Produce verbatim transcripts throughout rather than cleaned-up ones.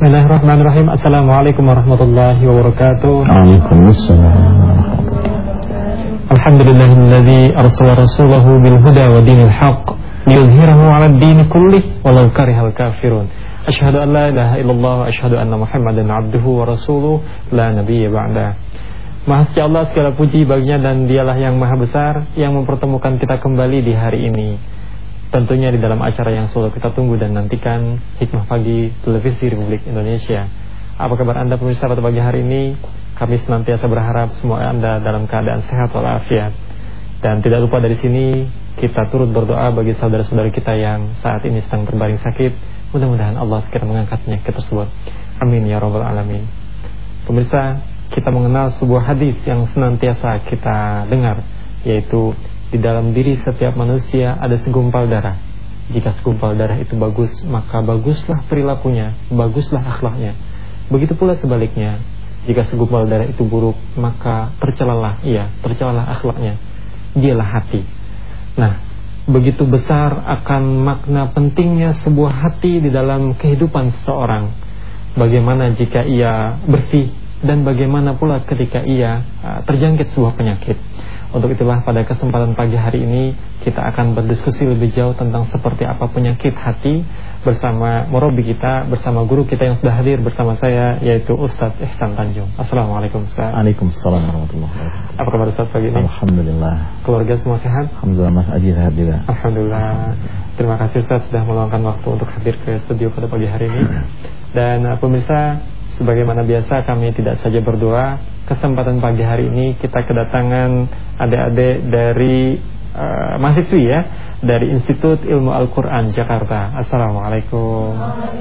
Bismillahirrahmanirrahim. Assalamualaikum warahmatullahi wabarakatuh. Waalaikumsalam. Alhamdulillahilladzi arsala rasulahu bil huda wa dinil haqq liyudhhirahu 'alad din kullih walau karihal kafirun. Asyhadu an la ilaha illallah wa asyhadu anna Muhammadan 'abduhu wa rasuluh la nabiyya ba'da. Maha suci Allah, segala puji baginya, dan dialah yang maha besar yang mempertemukan kita kembali di hari ini, tentunya di dalam acara yang selalu kita tunggu dan nantikan, Hikmah Pagi Televisi Republik Indonesia. Apa kabar Anda pemirsa pada pagi hari ini? Kami senantiasa berharap semua Anda dalam keadaan sehat walafiat. Dan tidak lupa dari sini kita turut berdoa bagi saudara-saudara kita yang saat ini sedang terbaring sakit. Mudah-mudahan Allah segera mengangkat penyakit tersebut. Amin ya rabbal alamin. Pemirsa, kita mengenal sebuah hadis yang senantiasa kita dengar, yaitu di dalam diri setiap manusia ada segumpal darah. Jika segumpal darah itu bagus, maka baguslah perilakunya, baguslah akhlaknya. Begitu pula sebaliknya, jika segumpal darah itu buruk, maka tercelalah ia, tercelalah akhlaknya. Dialah hati. Nah, begitu besar akan makna pentingnya sebuah hati di dalam kehidupan seseorang. Bagaimana jika ia bersih, dan bagaimana pula ketika ia uh, terjangkit sebuah penyakit. Untuk itulah pada kesempatan pagi hari ini kita akan berdiskusi lebih jauh tentang seperti apa penyakit hati bersama murabi kita, bersama guru kita yang sudah hadir bersama saya, yaitu Ustaz Ihsan Tanjung. Assalamualaikum Ustaz. Waalaikumsalam warahmatullahi wabarakatuh. Apa kabar Ustaz pagi ini? Alhamdulillah. Keluarga semua sehat? Alhamdulillah, Mas Aji sehat juga. Alhamdulillah. Terima kasih Ustaz sudah meluangkan waktu untuk hadir ke studio pada pagi hari ini. Dan uh, pemirsa, sebagaimana biasa kami tidak saja berdoa, kesempatan pagi hari ini kita kedatangan adik-adik dari uh, mahasiswi ya, dari Institut Ilmu Al-Quran Jakarta. Assalamualaikum.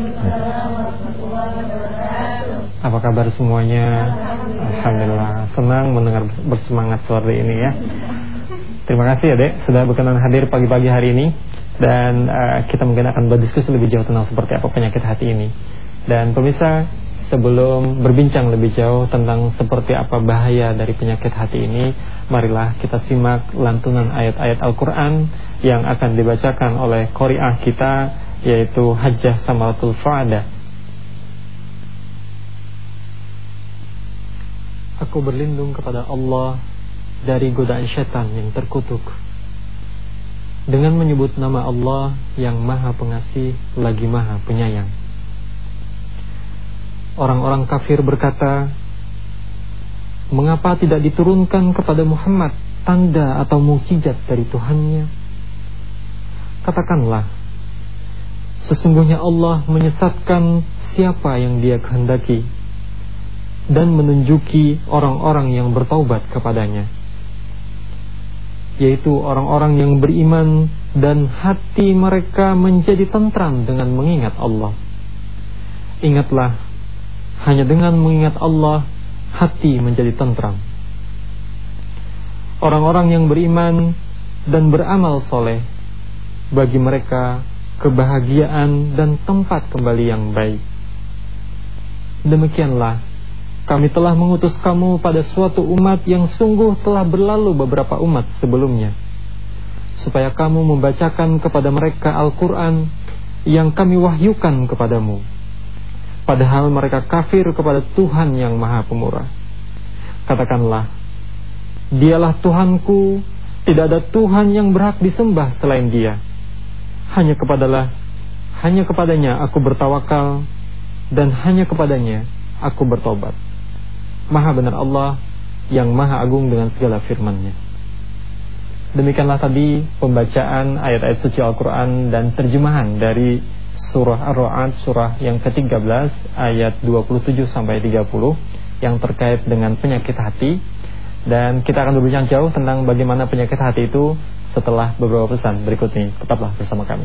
Apa kabar semuanya? Alhamdulillah, senang mendengar bersemangat seperti ini ya. Terima kasih adik sudah berkenan hadir pagi-pagi hari ini. Dan uh, kita mungkin akan berdiskusi lebih jauh tentang seperti apa penyakit hati ini. Dan pemirsa, sebelum berbincang lebih jauh tentang seperti apa bahaya dari penyakit hati ini, marilah kita simak lantunan ayat-ayat Al-Quran yang akan dibacakan oleh qari'ah kita, yaitu Hajjah Samaratul Fu'ada. Aku berlindung kepada Allah dari godaan syaitan yang terkutuk, dengan menyebut nama Allah yang maha pengasih lagi maha penyayang. Orang-orang kafir berkata, mengapa tidak diturunkan kepada Muhammad tanda atau mukjizat dari Tuhannya? Katakanlah, sesungguhnya Allah menyesatkan siapa yang Dia kehendaki dan menunjuki orang-orang yang bertaubat kepadanya, yaitu orang-orang yang beriman dan hati mereka menjadi tentram dengan mengingat Allah. Ingatlah, hanya dengan mengingat Allah, hati menjadi tentram. Orang-orang yang beriman dan beramal soleh, bagi mereka kebahagiaan dan tempat kembali yang baik. Demikianlah, kami telah mengutus kamu pada suatu umat yang sungguh telah berlalu beberapa umat sebelumnya, supaya kamu membacakan kepada mereka Al-Quran yang kami wahyukan kepadamu, padahal mereka kafir kepada Tuhan yang maha pemurah. Katakanlah, Dialah Tuhanku, tidak ada Tuhan yang berhak disembah selain Dia. Hanya kepadalah, hanya kepadanya aku bertawakal, dan hanya kepadanya aku bertobat. Maha benar Allah yang maha agung dengan segala firman-Nya. Demikianlah tadi pembacaan ayat-ayat suci Al-Quran dan terjemahan dari Surah Ar-Ra'd, surah yang ke tiga belas ayat dua puluh tujuh sampai tiga puluh yang terkait dengan penyakit hati. Dan kita akan berbincang jauh tentang bagaimana penyakit hati itu setelah beberapa pesan berikut ini. Tetaplah bersama kami.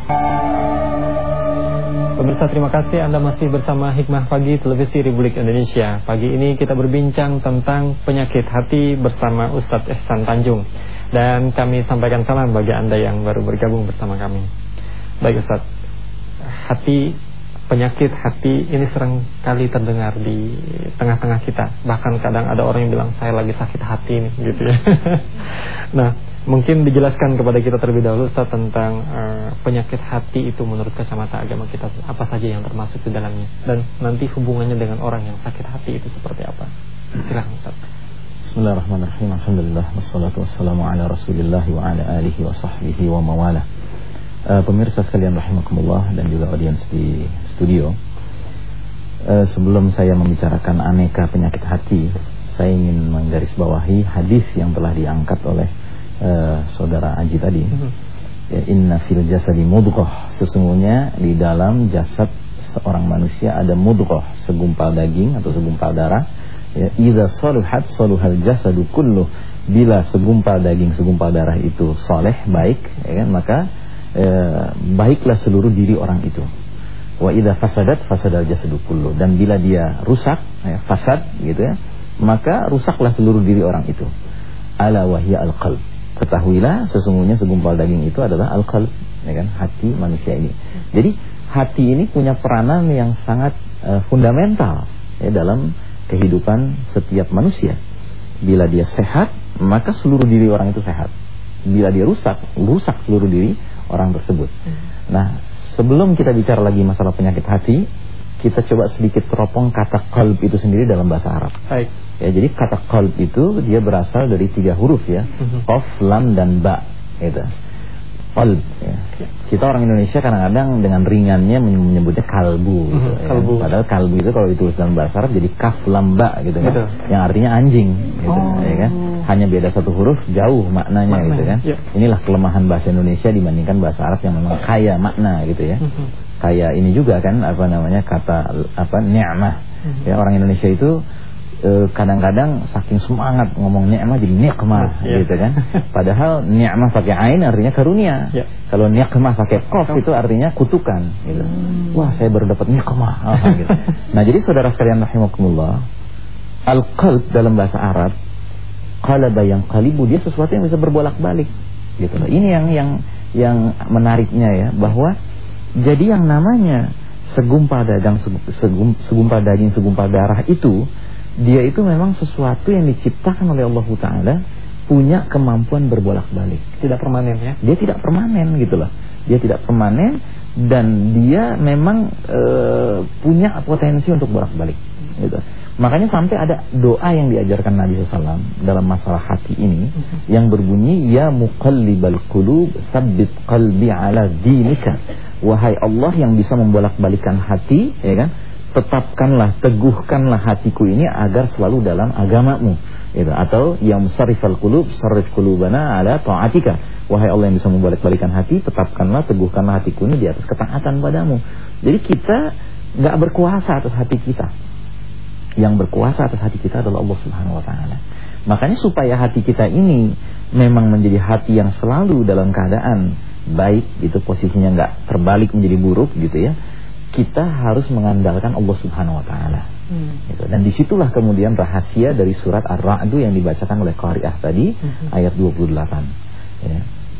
Pemirsa, terima kasih Anda masih bersama Hikmah Pagi Televisi Republik Indonesia. Pagi ini kita berbincang tentang penyakit hati bersama Ustaz Ihsan Tanjung. Dan kami sampaikan salam bagi Anda yang baru bergabung bersama kami. Baik Ustaz, hati, penyakit hati ini sering kali terdengar di tengah-tengah kita. Bahkan kadang ada orang yang bilang, saya lagi sakit hati nih, gitu ya. Nah, Mungkin dijelaskan kepada kita terlebih dahulu Ustaz tentang uh, penyakit hati itu menurut kacamata agama kita apa saja yang termasuk di dalamnya, dan nanti hubungannya dengan orang yang sakit hati itu seperti apa. Silakan Ustaz. Bismillahirrahmanirrahim. Alhamdulillah wassalatu wassalamu ala Rasulillah wa ala alihi wa sahbihi wa mawalah. uh, Pemirsa sekalian rahimakumullah dan juga audiens di studio, uh, sebelum saya membicarakan aneka penyakit hati, saya ingin menggarisbawahi hadis yang telah diangkat oleh Uh, saudara Aji tadi. Mm-hmm. Ya, inna fil jasadi mudghah, sesungguhnya di dalam jasad seorang manusia ada mudghah, segumpal daging atau segumpal darah. Ya, idza saluhat saluhal jasadu kullu, bila segumpal daging segumpal darah itu saleh, baik, ya kan, maka eh, baiklah seluruh diri orang itu. Wa idza fasadat fasadal jasadu kullu, dan bila dia rusak, ya, fasad gitu ya, maka rusaklah seluruh diri orang itu. Ala wahya al-qalb, ketahuilah sesungguhnya segumpal daging itu adalah al-qalb, ya kan, hati manusia ini. Jadi hati ini punya peranan yang sangat uh, fundamental ya, dalam kehidupan setiap manusia. Bila dia sehat, maka seluruh diri orang itu sehat. Bila dia rusak, rusak seluruh diri orang tersebut. Nah, sebelum kita bicara lagi masalah penyakit hati, kita coba sedikit teropong kata qalb itu sendiri dalam bahasa Arab. Baik. Ya, jadi kata qalb itu dia berasal dari tiga huruf ya, uh-huh. Qaf, lam dan ba, gitu. Qalb. Ya. Kita orang Indonesia kadang-kadang dengan ringannya menyebutnya kalbu. Uh-huh. Gitu, ya. Kalbu. Padahal kalbu itu kalau ditulis dalam bahasa Arab jadi kaf, lam, ba, gitu kan, yang artinya anjing, gitu, oh. ya kan. Hanya beda satu huruf, jauh maknanya, maknanya. Gitu kan. Ya. Inilah kelemahan bahasa Indonesia dibandingkan bahasa Arab yang memang kaya makna, gitu ya. Uh-huh. Kayak ini juga kan, apa namanya, kata apa ni'mah. Uh-huh. Ya, orang Indonesia itu kadang-kadang saking semangat ngomong ni'mah jadi nikmah, yeah. gitu kan. Padahal ni'mah pakai ain artinya karunia. Yeah. Kalau nikmah pakai qaf itu artinya kutukan, gitu. Hmm. Wah, saya baru dapat nikmah. Oh, gitu. Nah, jadi saudara sekalian rahimakumullah, al-qalb dalam bahasa Arab, qalaba yang qalibu, dia sesuatu yang bisa berbolak-balik, gitu. Ini yang yang yang menariknya ya, bahwa jadi yang namanya segumpal dagang segum, segumpal daging segumpal darah itu, dia itu memang sesuatu yang diciptakan oleh Allah Ta'ala, punya kemampuan berbolak-balik. Tidak permanen ya. Dia tidak permanen gitu loh. Dia tidak permanen, dan dia memang e, punya potensi untuk bolak-balik gitu. Makanya sampai ada doa yang diajarkan Nabi shallallahu alaihi wasallam dalam masalah hati ini, yang berbunyi, ya muqallibal qulub tsabbit qalbi ala dinika. Wahai Allah yang bisa membolak-balikan hati, ya kan, tetapkanlah, teguhkanlah hatiku ini agar selalu dalam agamamu, gitu. Atau yang sarifal qulub sarif qulubana ala ta'atika. Wahai Allah yang bisa membolak-balikan hati, tetapkanlah, teguhkanlah hatiku ini di atas ketaatan padamu. Jadi kita nggak berkuasa atas hati kita. Yang berkuasa atas hati kita adalah Allah Subhanahu wa taala. Makanya supaya hati kita ini memang menjadi hati yang selalu dalam keadaan baik, gitu, posisinya nggak terbalik menjadi buruk, gitu ya, kita harus mengandalkan Allah Subhanahu wa taala. Hmm. Gitu. Dan disitulah kemudian rahasia dari surat Ar-Ra'd yang dibacakan oleh qari'ah tadi, hmm. ayat dua puluh delapan. Ya.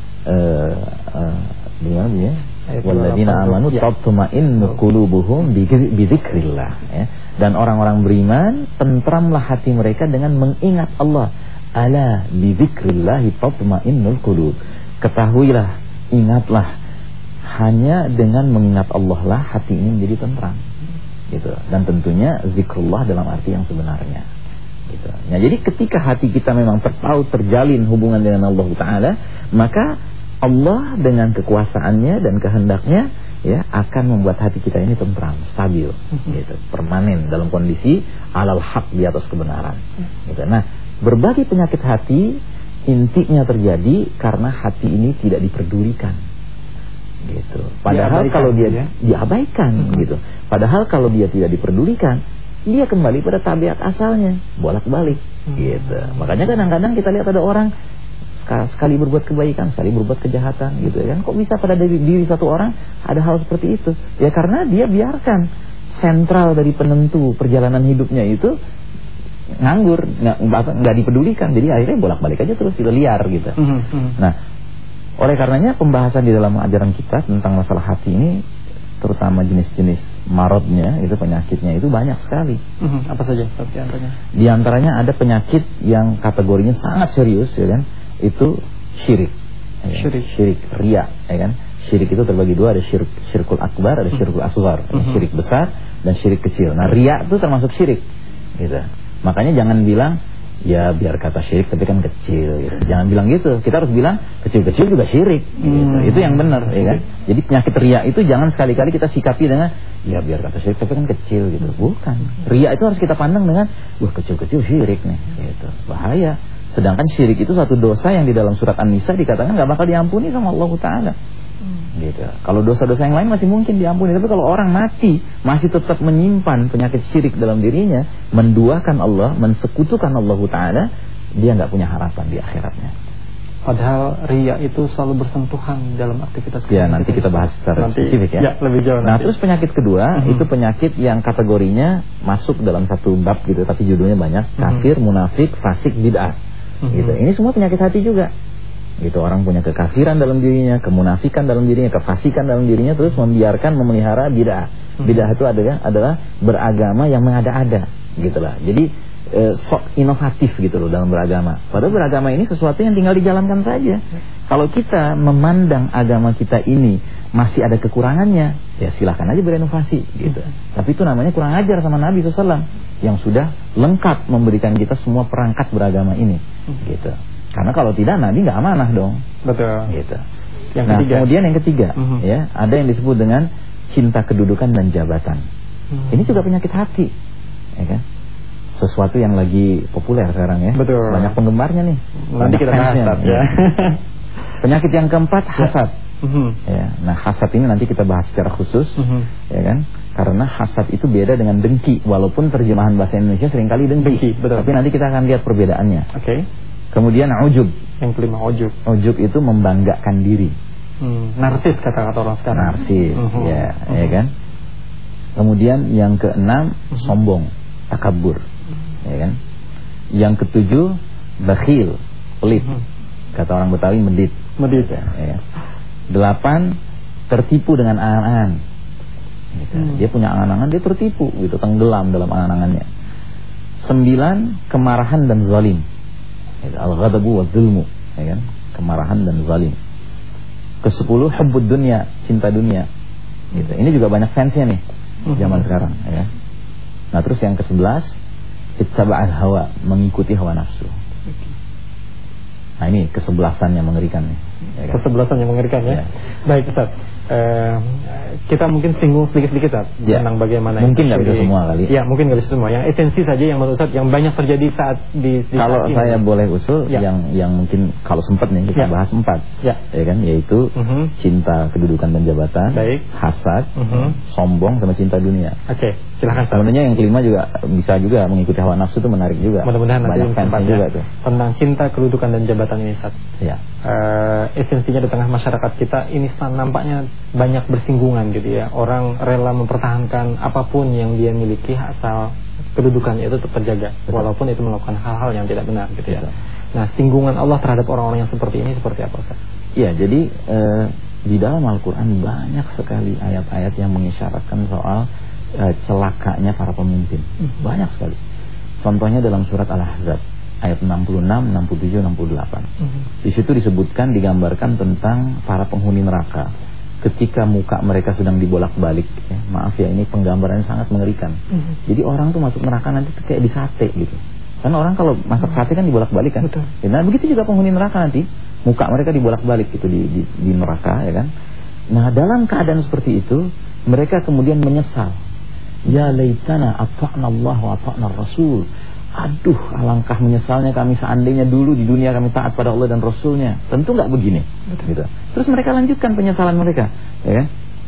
Eh uh, gimana uh, ya? Walladzina amanu tatma'innu qulubuhum bi dzikrillah, ya. Dan orang-orang beriman tentramlah hati mereka dengan mengingat Allah. Ala bi dzikrillah tatma'innul qulub. Ketahuilah, ingatlah, hanya dengan mengingat Allah lah hati ini menjadi tentram, gitu. Dan tentunya zikrullah dalam arti yang sebenarnya, gitu. Nah, jadi ketika hati kita memang terpaut, terjalin hubungan dengan Allah Ta'ala, maka Allah dengan kekuasaannya dan kehendaknya, ya, akan membuat hati kita ini tentram, stabil, gitu, permanen dalam kondisi alal haq, di atas kebenaran, gitu. Nah, berbagai penyakit hati intinya terjadi karena hati ini tidak diperdulikan, gitu. Padahal kalau dia ya? diabaikan, hmm. gitu. Padahal kalau dia tidak diperdulikan, dia kembali pada tabiat asalnya, bolak-balik, hmm. gitu. Makanya kadang-kadang kita lihat ada orang sekali berbuat kebaikan, sekali berbuat kejahatan, gitu kan. Kok bisa pada diri, diri satu orang ada hal seperti itu? Ya karena dia biarkan sentral dari penentu perjalanan hidupnya itu nganggur, nggak nggak dipedulikan. Jadi akhirnya bolak-balik aja terus, gitu, liar, gitu. Hmm. Nah, oleh karenanya pembahasan di dalam ajaran kita tentang masalah hati ini, terutama jenis-jenis marodnya, itu penyakitnya itu banyak sekali. Mm-hmm. Apa saja? Di antaranya ada penyakit yang kategorinya sangat serius, ya kan? Itu syirik. Ya, Syirik. Syirik, riya, ya kan? Syirik itu terbagi dua, ada syirik syirkul akbar, ada syirkul asghar, Mm-hmm. syirik besar dan syirik kecil. Nah, riya itu termasuk syirik. Gitu. Makanya jangan bilang ya biar kata syirik tapi kan kecil gitu. Jangan bilang gitu. Kita harus bilang kecil-kecil juga syirik gitu. Hmm. Itu yang benar, ya kan? Jadi penyakit riya itu jangan sekali-kali kita sikapi dengan ya biar kata syirik tapi kan kecil gitu. Bukan. Riya itu harus kita pandang dengan wah kecil-kecil syirik nih gitu. Bahaya. Sedangkan syirik itu satu dosa yang di dalam surat An-Nisa dikatakan enggak bakal diampuni sama Allah Taala. Gitu. Kalau dosa-dosa yang lain masih mungkin diampuni, tapi kalau orang mati masih tetap menyimpan penyakit syirik dalam dirinya, menduakan Allah, mensekutukan Allah Taala, dia nggak punya harapan di akhiratnya. Padahal riya itu selalu bersentuhan dalam aktivitas kita. Ya, nanti kita bahas secara nanti, spesifik ya. Ya, lebih jauh Nah, nanti. Terus penyakit kedua, mm-hmm. itu penyakit yang kategorinya masuk dalam satu bab gitu, tapi judulnya banyak, kafir, mm-hmm. munafik, fasik, bid'ah. Mm-hmm. Gitu. Ini semua penyakit hati juga. Gitu, orang punya kekafiran dalam dirinya, kemunafikan dalam dirinya, kefasikan dalam dirinya, terus membiarkan memelihara bid'ah. Bid'ah itu adalah adalah beragama yang mengada-ada, gitulah. Jadi e, sok inovatif gitu loh dalam beragama. Padahal beragama ini sesuatu yang tinggal dijalankan saja. Kalau kita memandang agama kita ini masih ada kekurangannya, ya silahkan aja berinovasi gitu. Tapi itu namanya kurang ajar sama Nabi shallallahu alaihi wasallam yang sudah lengkap memberikan kita semua perangkat beragama ini, gitu. Karena kalau tidak Nabi nggak amanah dong. Betul. Gitu. Yang nah, ketiga. kemudian yang ketiga, uh-huh. ya, ada yang disebut dengan cinta kedudukan dan jabatan. Uh-huh. Ini juga penyakit hati, ya kan? Sesuatu yang lagi populer sekarang ya. Betul. Banyak penggemarnya nih. Nanti kita bahas ya. ya. Penyakit yang keempat, hasad. Uh-huh. Ya, nah hasad ini nanti kita bahas secara khusus, uh-huh. ya kan? Karena hasad itu beda dengan dengki, walaupun terjemahan bahasa Indonesia seringkali dengki. dengki betul. Tapi nanti kita akan lihat perbedaannya. Oke. Okay. Kemudian ujub. Yang kelima ujub. Ujub itu membanggakan diri. Hmm, narsis kata-kata orang sekarang. Narsis, uh-huh. ya, uh-huh. ya kan. Kemudian yang keenam uh-huh. sombong, takabur, uh-huh. ya kan. Yang ketujuh bakhil, pelit. Uh-huh. Kata orang Betawi medit. Medit ya. ya. Delapan tertipu dengan angan-angan. Gitu. Hmm. Dia punya angan-angan, dia tertipu, gitu, tenggelam dalam angan-angannya. Sembilan kemarahan dan zalim. Al-ghadabu wa zulmu, ya kan? Kemarahan dan zalim. Kesepuluh hubbud dunya, cinta dunia. Gitu. Ini juga banyak fansnya nih zaman uh-huh. sekarang, ya. Nah, terus yang kesebelas ittaba'al hawa, mengikuti hawa nafsu. Nah, ini kesebelasan yang mengerikan nih. Ya kan? Kesebelasan yang mengerikan ya. ya. Baik, Ustaz. Uh, kita mungkin singgung sedikit-sedikit ya. Tentang bagaimana mungkin nggak bisa semua kali. Ya, mungkin nggak bisa semua. Yang esensi saja yang menurut Ustaz yang banyak terjadi saat di, di kalau saat saya ini. Boleh usul ya. yang yang mungkin kalau sempat nih kita ya. bahas empat. Ya. Ya kan, yaitu uh-huh. cinta kedudukan dan jabatan, baik. hasad, uh-huh. sombong sama cinta dunia. Oke, okay. Silakan. Sebenarnya yang kelima juga bisa juga mengikuti hawa nafsu itu menarik juga. Mudah-mudahan banyak fans juga tuh. Tentang cinta kedudukan dan jabatan ini Ustaz. Ya. Uh, esensinya di tengah masyarakat kita ini nampaknya banyak bersinggungan gitu ya. Orang rela mempertahankan apapun yang dia miliki asal kedudukannya itu tetap terjaga. Betul. Walaupun itu melakukan hal-hal yang tidak benar gitu ya. Betul. Nah, singgungan Allah terhadap orang-orang yang seperti ini seperti apa Ustaz? Iya, jadi eh, di dalam Al-Qur'an banyak sekali ayat-ayat yang mengisyaratkan soal eh, celakanya para pemimpin. Mm-hmm. Banyak sekali. Contohnya dalam surat Al-Ahzab ayat enam puluh enam, enam puluh tujuh, enam puluh delapan. Mm-hmm. Di situ disebutkan, digambarkan tentang para penghuni neraka ketika muka mereka sedang dibolak-balik ya. Maaf ya, ini penggambarannya sangat mengerikan. Mm-hmm. Jadi orang tuh masuk neraka nanti tuh kayak di sate gitu. Kan orang kalau masak sate kan dibolak-balik kan. Betul. Nah, begitu juga penghuni neraka nanti, muka mereka dibolak-balik gitu di, di, di neraka ya kan. Nah, dalam keadaan seperti itu, mereka kemudian menyesal. Ya laitana ata'na Allah wa ata'na Rasul. Aduh, alangkah menyesalnya kami seandainya dulu di dunia kami taat pada Allah dan Rasulnya. Tentu nggak begini. Gitu. Terus mereka lanjutkan penyesalan mereka, ya kan?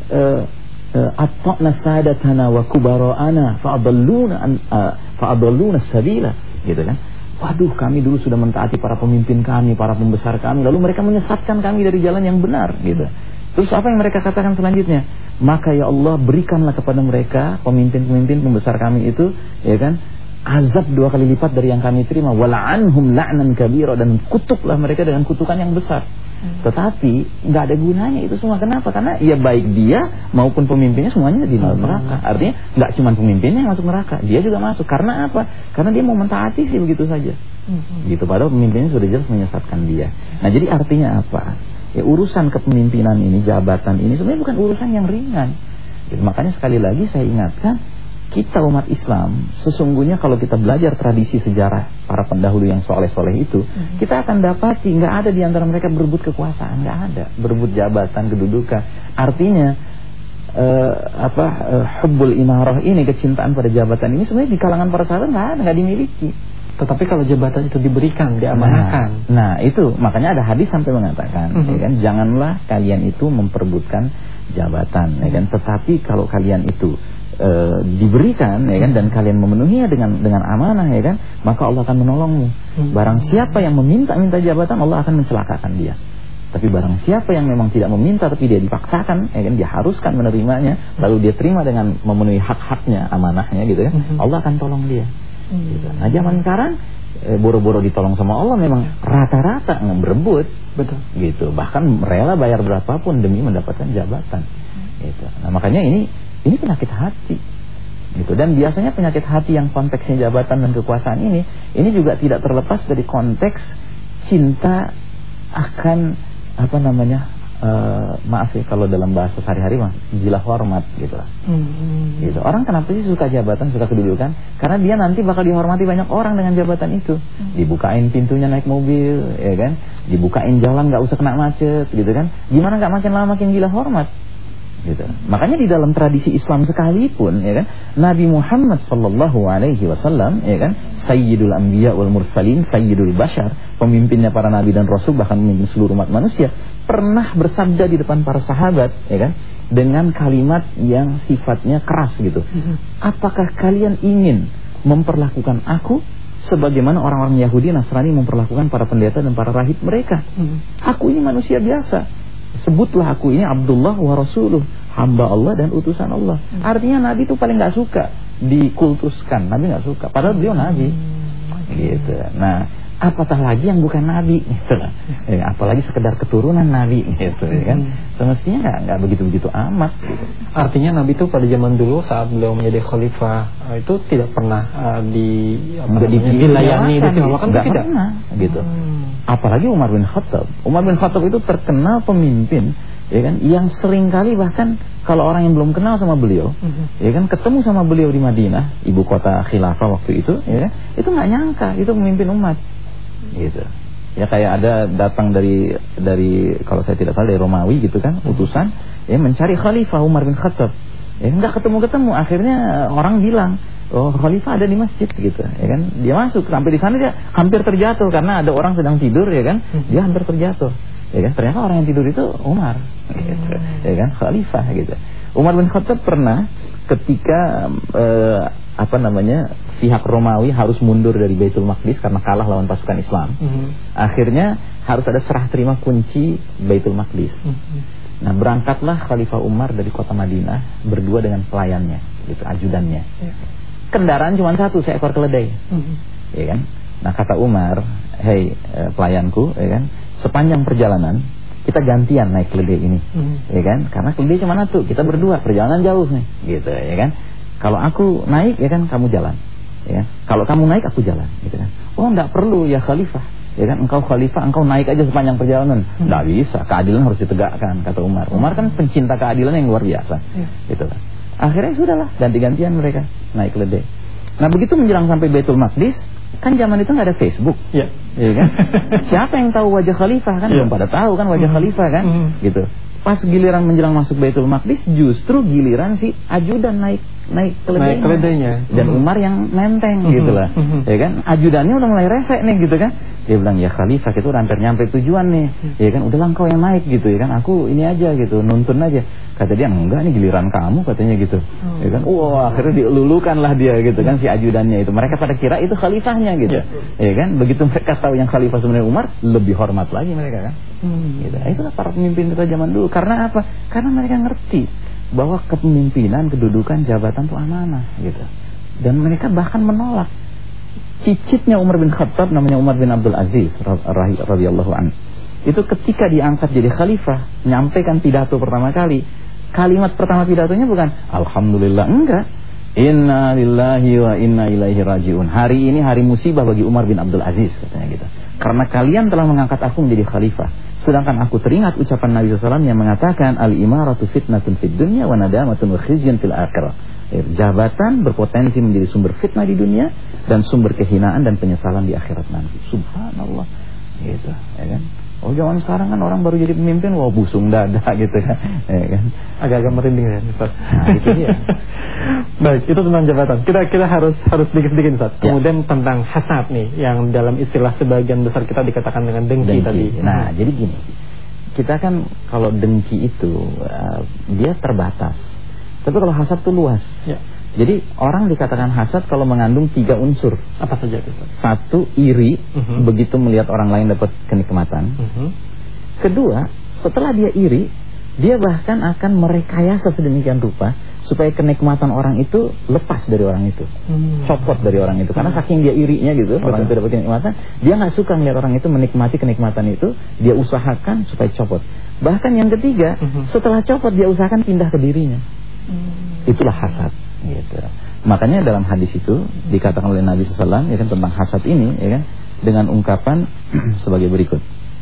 Ata'na sadatana wa kubara'ana fa'adalluna fa'adalluna sabila, gitu kan? Waduh, kami dulu sudah mentaati para pemimpin kami, para pembesar kami, lalu mereka menyesatkan kami dari jalan yang benar, gitu. Terus apa yang mereka katakan selanjutnya? Maka ya Allah, berikanlah kepada mereka pemimpin-pemimpin pembesar kami itu, ya kan? azab dua kali lipat dari yang kami terima, wala'anhum la'nan kabira, dan kutuklah mereka dengan kutukan yang besar. Hmm. Tetapi nggak ada gunanya itu semua. Kenapa? Karena ya baik dia maupun pemimpinnya semuanya di neraka. Artinya nggak cuma pemimpinnya yang masuk neraka, dia juga masuk. Karena apa? Karena dia mau mentaati sih begitu saja. Hmm. Gitu, padahal pemimpinnya sudah jelas menyesatkan dia. Nah, jadi artinya apa? Ya, urusan kepemimpinan ini, jabatan ini sebenarnya bukan urusan yang ringan. Gitu, makanya sekali lagi saya ingatkan, kita umat Islam sesungguhnya kalau kita belajar tradisi sejarah para pendahulu yang soleh-soleh itu, hmm. kita akan dapati nggak ada di antara mereka berebut kekuasaan, nggak ada berebut jabatan, kedudukan. Artinya uh, apa uh, hubbul imarah ini, kecintaan pada jabatan ini sebenarnya di kalangan para sahabat nggak ada, nggak dimiliki. Tetapi kalau jabatan itu diberikan, diamanahkan. Nah, nah itu makanya ada hadis sampai mengatakan, mm-hmm. ya kan, janganlah kalian itu memperebutkan jabatan, ya kan. Tetapi kalau kalian itu e, diberikan, ya kan, dan kalian memenuhinya dengan dengan amanah, ya kan, maka Allah akan menolongmu. Mm-hmm. Barang siapa yang meminta-minta jabatan, Allah akan mencelakakan dia. Tapi barang siapa yang memang tidak meminta tapi dia dipaksakan, ya kan, dia haruskan menerimanya, lalu dia terima dengan memenuhi hak-haknya, amanahnya, gitu kan, mm-hmm. Allah akan tolong dia. Gitu. Nah, zaman sekarang e, boro-boro ditolong sama Allah memang rata-rata berebut, betul. Gitu. Bahkan rela bayar berapapun demi mendapatkan jabatan. Gitu. Nah, makanya ini ini penyakit hati. Gitu. Dan biasanya penyakit hati yang konteksnya jabatan dan kekuasaan ini, ini juga tidak terlepas dari konteks cinta akan apa namanya? Uh, maaf ya kalau dalam bahasa sehari-hari mah gila hormat gitu lah. Hmm. Gitu. Orang kenapa sih suka jabatan, suka kedudukan? Karena dia nanti bakal dihormati banyak orang dengan jabatan itu. Hmm. Dibukain pintunya naik mobil, ya kan? Dibukain jalan nggak usah kena macet, gitu kan? Gimana nggak makin lama makin gila hormat? Gitu. Makanya di dalam tradisi Islam sekalipun, ya kan, Nabi Muhammad sallallahu alaihi wasallam, ya kan, Sayyidul Anbiya wal Mursalin, Sayyidul Bashar, pemimpinnya para nabi dan rasul, bahkan memimpin seluruh umat manusia, pernah bersabda di depan para sahabat, ya kan, dengan kalimat yang sifatnya keras gitu. Apakah kalian ingin memperlakukan aku sebagaimana orang-orang Yahudi Nasrani memperlakukan para pendeta dan para rahib mereka? Aku ini manusia biasa. Sebutlah aku ini Abdullah wa Rasuluh, hamba Allah dan utusan Allah. Hmm. Artinya Nabi itu paling gak suka dikultuskan. Nabi gak suka, padahal beliau Nabi. Hmm. Gitu. Nah, apatah lagi yang bukan Nabi, gitu. Eh, apalagi sekedar keturunan Nabi, gitu, hmm. kan? Semestinya nggak nggak begitu-begitu amat. Gitu. Artinya Nabi itu pada zaman dulu saat beliau menjadi khalifah itu tidak pernah uh, di apa, di, dilayani, ditinggalkan, tidak pernah, gitu. Hmm. Apalagi Umar bin Khattab. Umar bin Khattab itu terkenal pemimpin, ya kan, yang sering kali bahkan kalau orang yang belum kenal sama beliau, mm-hmm. ya kan, ketemu sama beliau di Madinah, ibu kota khilafah waktu itu, ya kan, itu nggak nyangka itu pemimpin umat, gitu. Ya kayak ada datang dari dari kalau saya tidak salah dari Romawi, gitu kan, utusan, ya mencari khalifah Umar bin Khattab. Ya nggak ketemu-ketemu, akhirnya orang bilang, oh khalifah ada di masjid, gitu, ya kan. Dia masuk, sampai di sana dia hampir terjatuh karena ada orang sedang tidur, ya kan, dia hampir terjatuh, ya kan. Ternyata orang yang tidur itu Umar, gitu, ya kan, khalifah, gitu. Umar bin Khattab pernah ketika eh, apa namanya pihak Romawi harus mundur dari Baitul Maqdis karena kalah lawan pasukan Islam, mm-hmm. akhirnya harus ada serah terima kunci Baitul Maqdis. Mm-hmm. Nah, berangkatlah Khalifah Umar dari kota Madinah berdua dengan pelayannya, gitu, ajudannya. Yeah. Kendaraan cuma satu, seekor keledai, mm-hmm. ya kan. Nah, kata Umar, hei eh, pelayanku, ya kan, sepanjang perjalanan kita gantian naik keledai ini, mm-hmm. ya kan, karena keledai cuma satu, kita berdua, perjalanan jauh nih, gitu, ya kan. Kalau aku naik, ya kan, kamu jalan, ya kan? Kalau kamu naik, aku jalan, gitu kan. Oh, enggak perlu ya Khalifah. Ya kan, engkau khalifah, engkau naik aja sepanjang perjalanan. Tidak hmm. bisa, keadilan harus ditegakkan, kata Umar. Umar kan pencinta keadilan yang luar biasa, ya. Gitu kan. Akhirnya sudahlah, ganti-gantian mereka naik keledai. Nah, begitu menjelang sampai Baitul Maqdis, kan zaman itu nggak ada Facebook, ya, ya kan. Siapa yang tahu wajah khalifah kan? Ya. Belum pada tahu kan wajah hmm. khalifah kan, hmm. gitu. Pas giliran menjelang masuk Baitul Maqdis, justru giliran si ajudan naik naik keledainya, naik keledainya. Dan hmm. Umar yang nenteng, hmm. gitu lah, hmm. ya kan. Ajudannya udah mulai resek nih, gitu kan. Dia bilang, ya khalifah, kita udah hampir nyampe tujuan nih, hmm. ya kan. Udahlah engkau yang naik, gitu, ya kan. Aku ini aja, gitu, nuntun aja. Kata dia, enggak, nih giliran kamu, katanya, gitu, oh, ya kan. Wah, akhirnya dilulukan lah dia, gitu kan, si ajudannya itu. Mereka pada kira itu khalifahnya, gitu, ya, ya kan. Begitu mereka tahu yang khalifah sebenarnya Umar, lebih hormat lagi mereka kan, hmm. gitu. Itulah para pemimpin kita zaman dulu. Karena apa? Karena mereka ngerti bahwa kepemimpinan, kedudukan, jabatan itu amanah, gitu. Dan mereka bahkan menolak cicitnya Umar bin Khattab namanya Umar bin Abdul Aziz radhiyallahu anhu. Itu ketika diangkat jadi khalifah, nyampaikan pidato pertama kali, kalimat pertama pidatonya bukan alhamdulillah, enggak. Inna lillahi wa inna ilaihi rajiun. Hari ini hari musibah bagi Umar bin Abdul Aziz, katanya gitu. Karena kalian telah mengangkat aku menjadi khalifah. Sedangkan aku teringat ucapan Nabi shallallahu alaihi wasallam yang mengatakan al-imaratu fitnatun fid dunya wa nadamatun wa khizyun fil akhirah. Jabatan berpotensi menjadi sumber fitnah di dunia dan sumber kehinaan dan penyesalan di akhirat nanti. Subhanallah. Gitu, ya kan? Oh, zaman sekarang kan orang baru jadi pemimpin, wah busung dada gitu kan, ya kan? Agak-agak merinding ya, Ustaz. Nah, itu dia. Baik, itu tentang jabatan. Kita kita harus harus sedikit-sedikit, Ustaz. Ya. Kemudian tentang hasad nih, yang dalam istilah sebagian besar kita dikatakan dengan dengki, dengki. tadi. Nah, hmm. jadi gini, kita kan kalau dengki itu uh, dia terbatas, tapi kalau hasad itu luas. Ya. Jadi orang dikatakan hasad kalau mengandung tiga unsur. Apa saja itu? Satu, iri, uh-huh. begitu melihat orang lain dapat kenikmatan. Uh-huh. Kedua, setelah dia iri, dia bahkan akan merekayasa sedemikian rupa supaya kenikmatan orang itu lepas dari orang itu, hmm. copot dari orang itu. Karena saking dia irinya gitu, betul. Orang itu dapat kenikmatan, dia nggak suka melihat orang itu menikmati kenikmatan itu, dia usahakan supaya copot. Bahkan yang ketiga, uh-huh. setelah copot dia usahakan pindah ke dirinya. Hmm. Itulah hasad. Gitu. Makanya dalam hadis itu dikatakan oleh Nabi shallallahu alaihi wasallam ya kan, tentang hasad ini ya kan, dengan ungkapan sebagai berikut.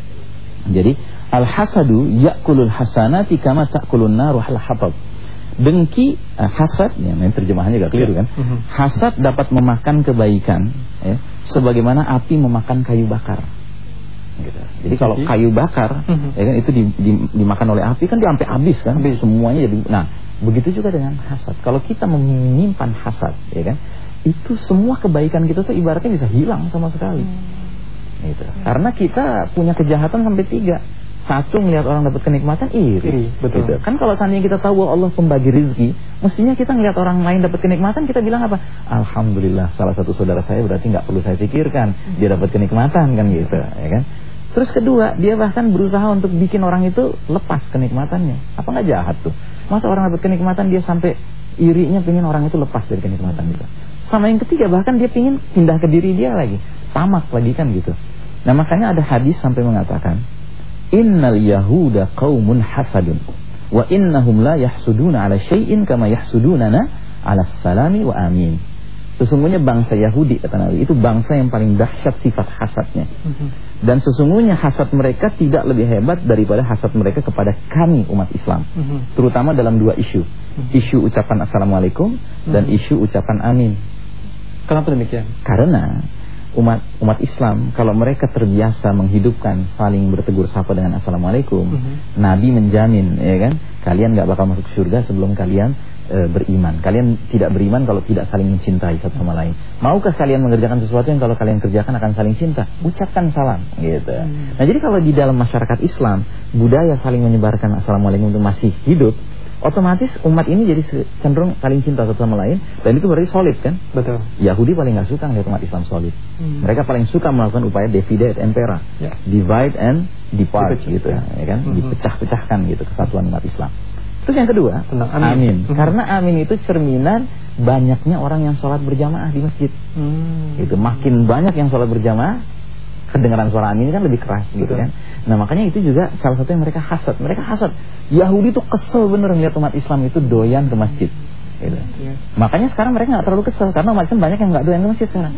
Jadi al-hasadu ya'kulul hasanati kama ta'kulun naru al-hatab. Dengki, uh, hasad ya, ini terjemahannya agak keliru kan. Uh-huh. Hasad dapat memakan kebaikan ya, sebagaimana api memakan kayu bakar. Gitu. Jadi kalau kayu bakar uh-huh. ya kan, itu di, di, dimakan oleh api kan dia sampai habis kan, habis. Semuanya jadi. Nah, begitu juga dengan hasad. Kalau kita menyimpan hasad, ya kan, itu semua kebaikan kita tuh ibaratnya bisa hilang sama sekali. Hmm. Gitu. Hmm. Karena kita punya kejahatan sampai tiga. Satu, melihat orang dapat kenikmatan, iri. iri betul. Gitu. Kan kalau seandainya kita tahu bahwa Allah pembagi rezeki, mestinya kita melihat orang lain dapat kenikmatan, kita bilang apa? Alhamdulillah, salah satu saudara saya berarti nggak perlu saya pikirkan, dia dapat kenikmatan kan gitu, ya kan? Terus kedua, dia bahkan berusaha untuk bikin orang itu lepas kenikmatannya. Apa nggak jahat tuh? Masa orang dapat kenikmatan dia sampai irinya pengen orang itu lepas dari kenikmatan itu. Sama yang ketiga, bahkan dia pengen pindah ke diri dia lagi, tamak lagi kan gitu. Nah makanya ada hadis sampai mengatakan, innal yahuda qaumun hasadun wa innahum la yahsuduna ala syai'in kama yahsudunana ala salami wa amin. Sesungguhnya bangsa Yahudi, kata Nabi, itu bangsa yang paling dahsyat sifat hasadnya. Dan sesungguhnya hasad mereka tidak lebih hebat daripada hasad mereka kepada kami umat Islam. Terutama dalam dua isu. Isu ucapan Assalamualaikum dan isu ucapan amin. Kenapa demikian? Karena umat umat Islam kalau mereka terbiasa menghidupkan saling bertegur sapa dengan Assalamualaikum, Nabi menjamin, ya kan, kalian gak bakal masuk surga sebelum kalian E, beriman. Kalian tidak beriman kalau tidak saling mencintai satu sama lain. Maukah kalian mengerjakan sesuatu yang kalau kalian kerjakan akan saling cinta? Ucapkan salam gitu. Hmm. Nah, jadi kalau di dalam masyarakat Islam budaya saling menyebarkan Assalamualaikum itu masih hidup, otomatis umat ini jadi cenderung saling cinta satu sama lain, dan itu berarti solid kan? Betul. Yahudi paling nggak suka ngeliat umat Islam solid. Hmm. Mereka paling suka melakukan upaya divide et impera, ya. Divide and depart Dipecah, gitu ya, ya kan? Hmm. Dipecah-pecahkan gitu kesatuan umat Islam. Terus yang kedua, tentang amin. amin. Hmm. Karena amin itu cerminan banyaknya orang yang sholat berjamaah di masjid. Hmm. Gitu. Makin banyak yang sholat berjamaah, kedengaran suara amin kan lebih keras gitu kan. Nah makanya itu juga salah satu yang mereka hasad. Mereka hasad. Yahudi tuh kesel bener melihat umat Islam itu doyan ke masjid. Gitu. Ya. Makanya sekarang mereka nggak terlalu kesel karena umat Islam banyak yang nggak doyan ke masjid sekarang.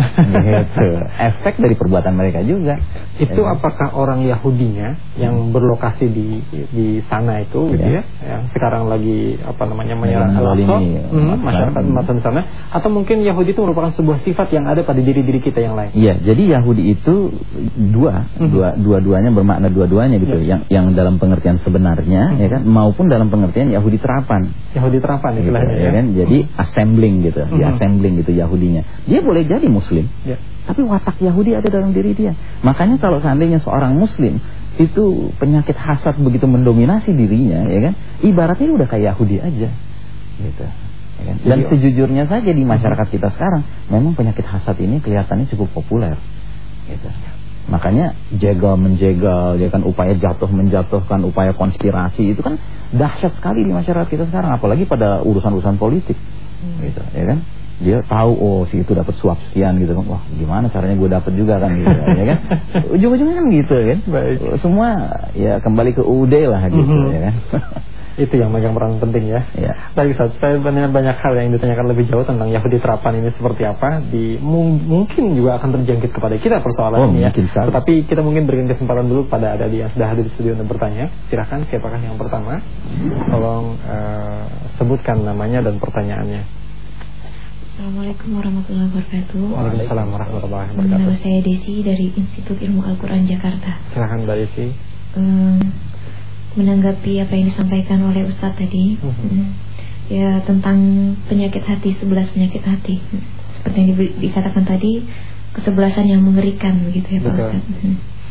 Gitu. Efek dari perbuatan mereka juga. Itu ya. Apakah orang Yahudinya yang hmm. berlokasi di di sana itu, gitu ya, yang sekarang lagi apa namanya menyerang Al-Aqsa, hmm, masyarakat umat di sana, atau mungkin Yahudi itu merupakan sebuah sifat yang ada pada diri-diri kita yang lain? Iya, jadi Yahudi itu dua, hmm. dua, dua-duanya bermakna dua-duanya gitu, ya. yang yang dalam pengertian sebenarnya, hmm. ya kan, maupun dalam pengertian Yahudi terapan. Yahudi terapan gitu. Ya kan, jadi assembling gitu, uh-huh. di assembling gitu Yahudinya. Dia boleh jadi Muslim, yeah. tapi watak Yahudi ada dalam diri dia. Makanya kalau seandainya seorang Muslim itu penyakit hasad begitu mendominasi dirinya, ya kan, ibaratnya udah kayak Yahudi aja, gitu. Ya kan? Dan jadi, sejujurnya saja di masyarakat kita sekarang, memang penyakit hasad ini kelihatannya cukup populer, gitu. Makanya jegal menjegal, ya kan, upaya jatuh menjatuhkan, upaya konspirasi itu kan dahsyat sekali di masyarakat kita sekarang, apalagi pada urusan-urusan politik, hmm. gitu, ya kan. dia tahu oh si itu dapat suap sekian gitu kan, wah gimana caranya gue dapat juga kan gitu ya kan. Ujung-ujungnya kan gitu kan. Baik. Semua ya kembali ke U D lah gitu mm-hmm. ya kan. Itu yang megang peran penting ya. Ya. Baik Ustaz, saya banyak banyak hal yang ditanyakan lebih jauh tentang Yahudi terapan ini seperti apa, di mung, mungkin juga akan terjangkit kepada kita persoalan oh, ini ya. Sekali. Tetapi kita mungkin berikan kesempatan dulu pada adik yang sudah hadir di studio untuk bertanya. Silakan, siapakah yang pertama? Tolong uh, sebutkan namanya dan pertanyaannya. Assalamualaikum warahmatullahi wabarakatuh. Waalaikumsalam warahmatullahi wabarakatuh. Nama saya Desi dari Institut Ilmu Al-Quran Jakarta. Silakan Mbak Desi. Um, menanggapi apa yang disampaikan oleh Ustadz tadi, uh-huh. ya tentang penyakit hati, sebelas penyakit hati, seperti yang di, dikatakan tadi, kesebelasan yang mengerikan begitu ya Pak Ustadz. Uh-huh.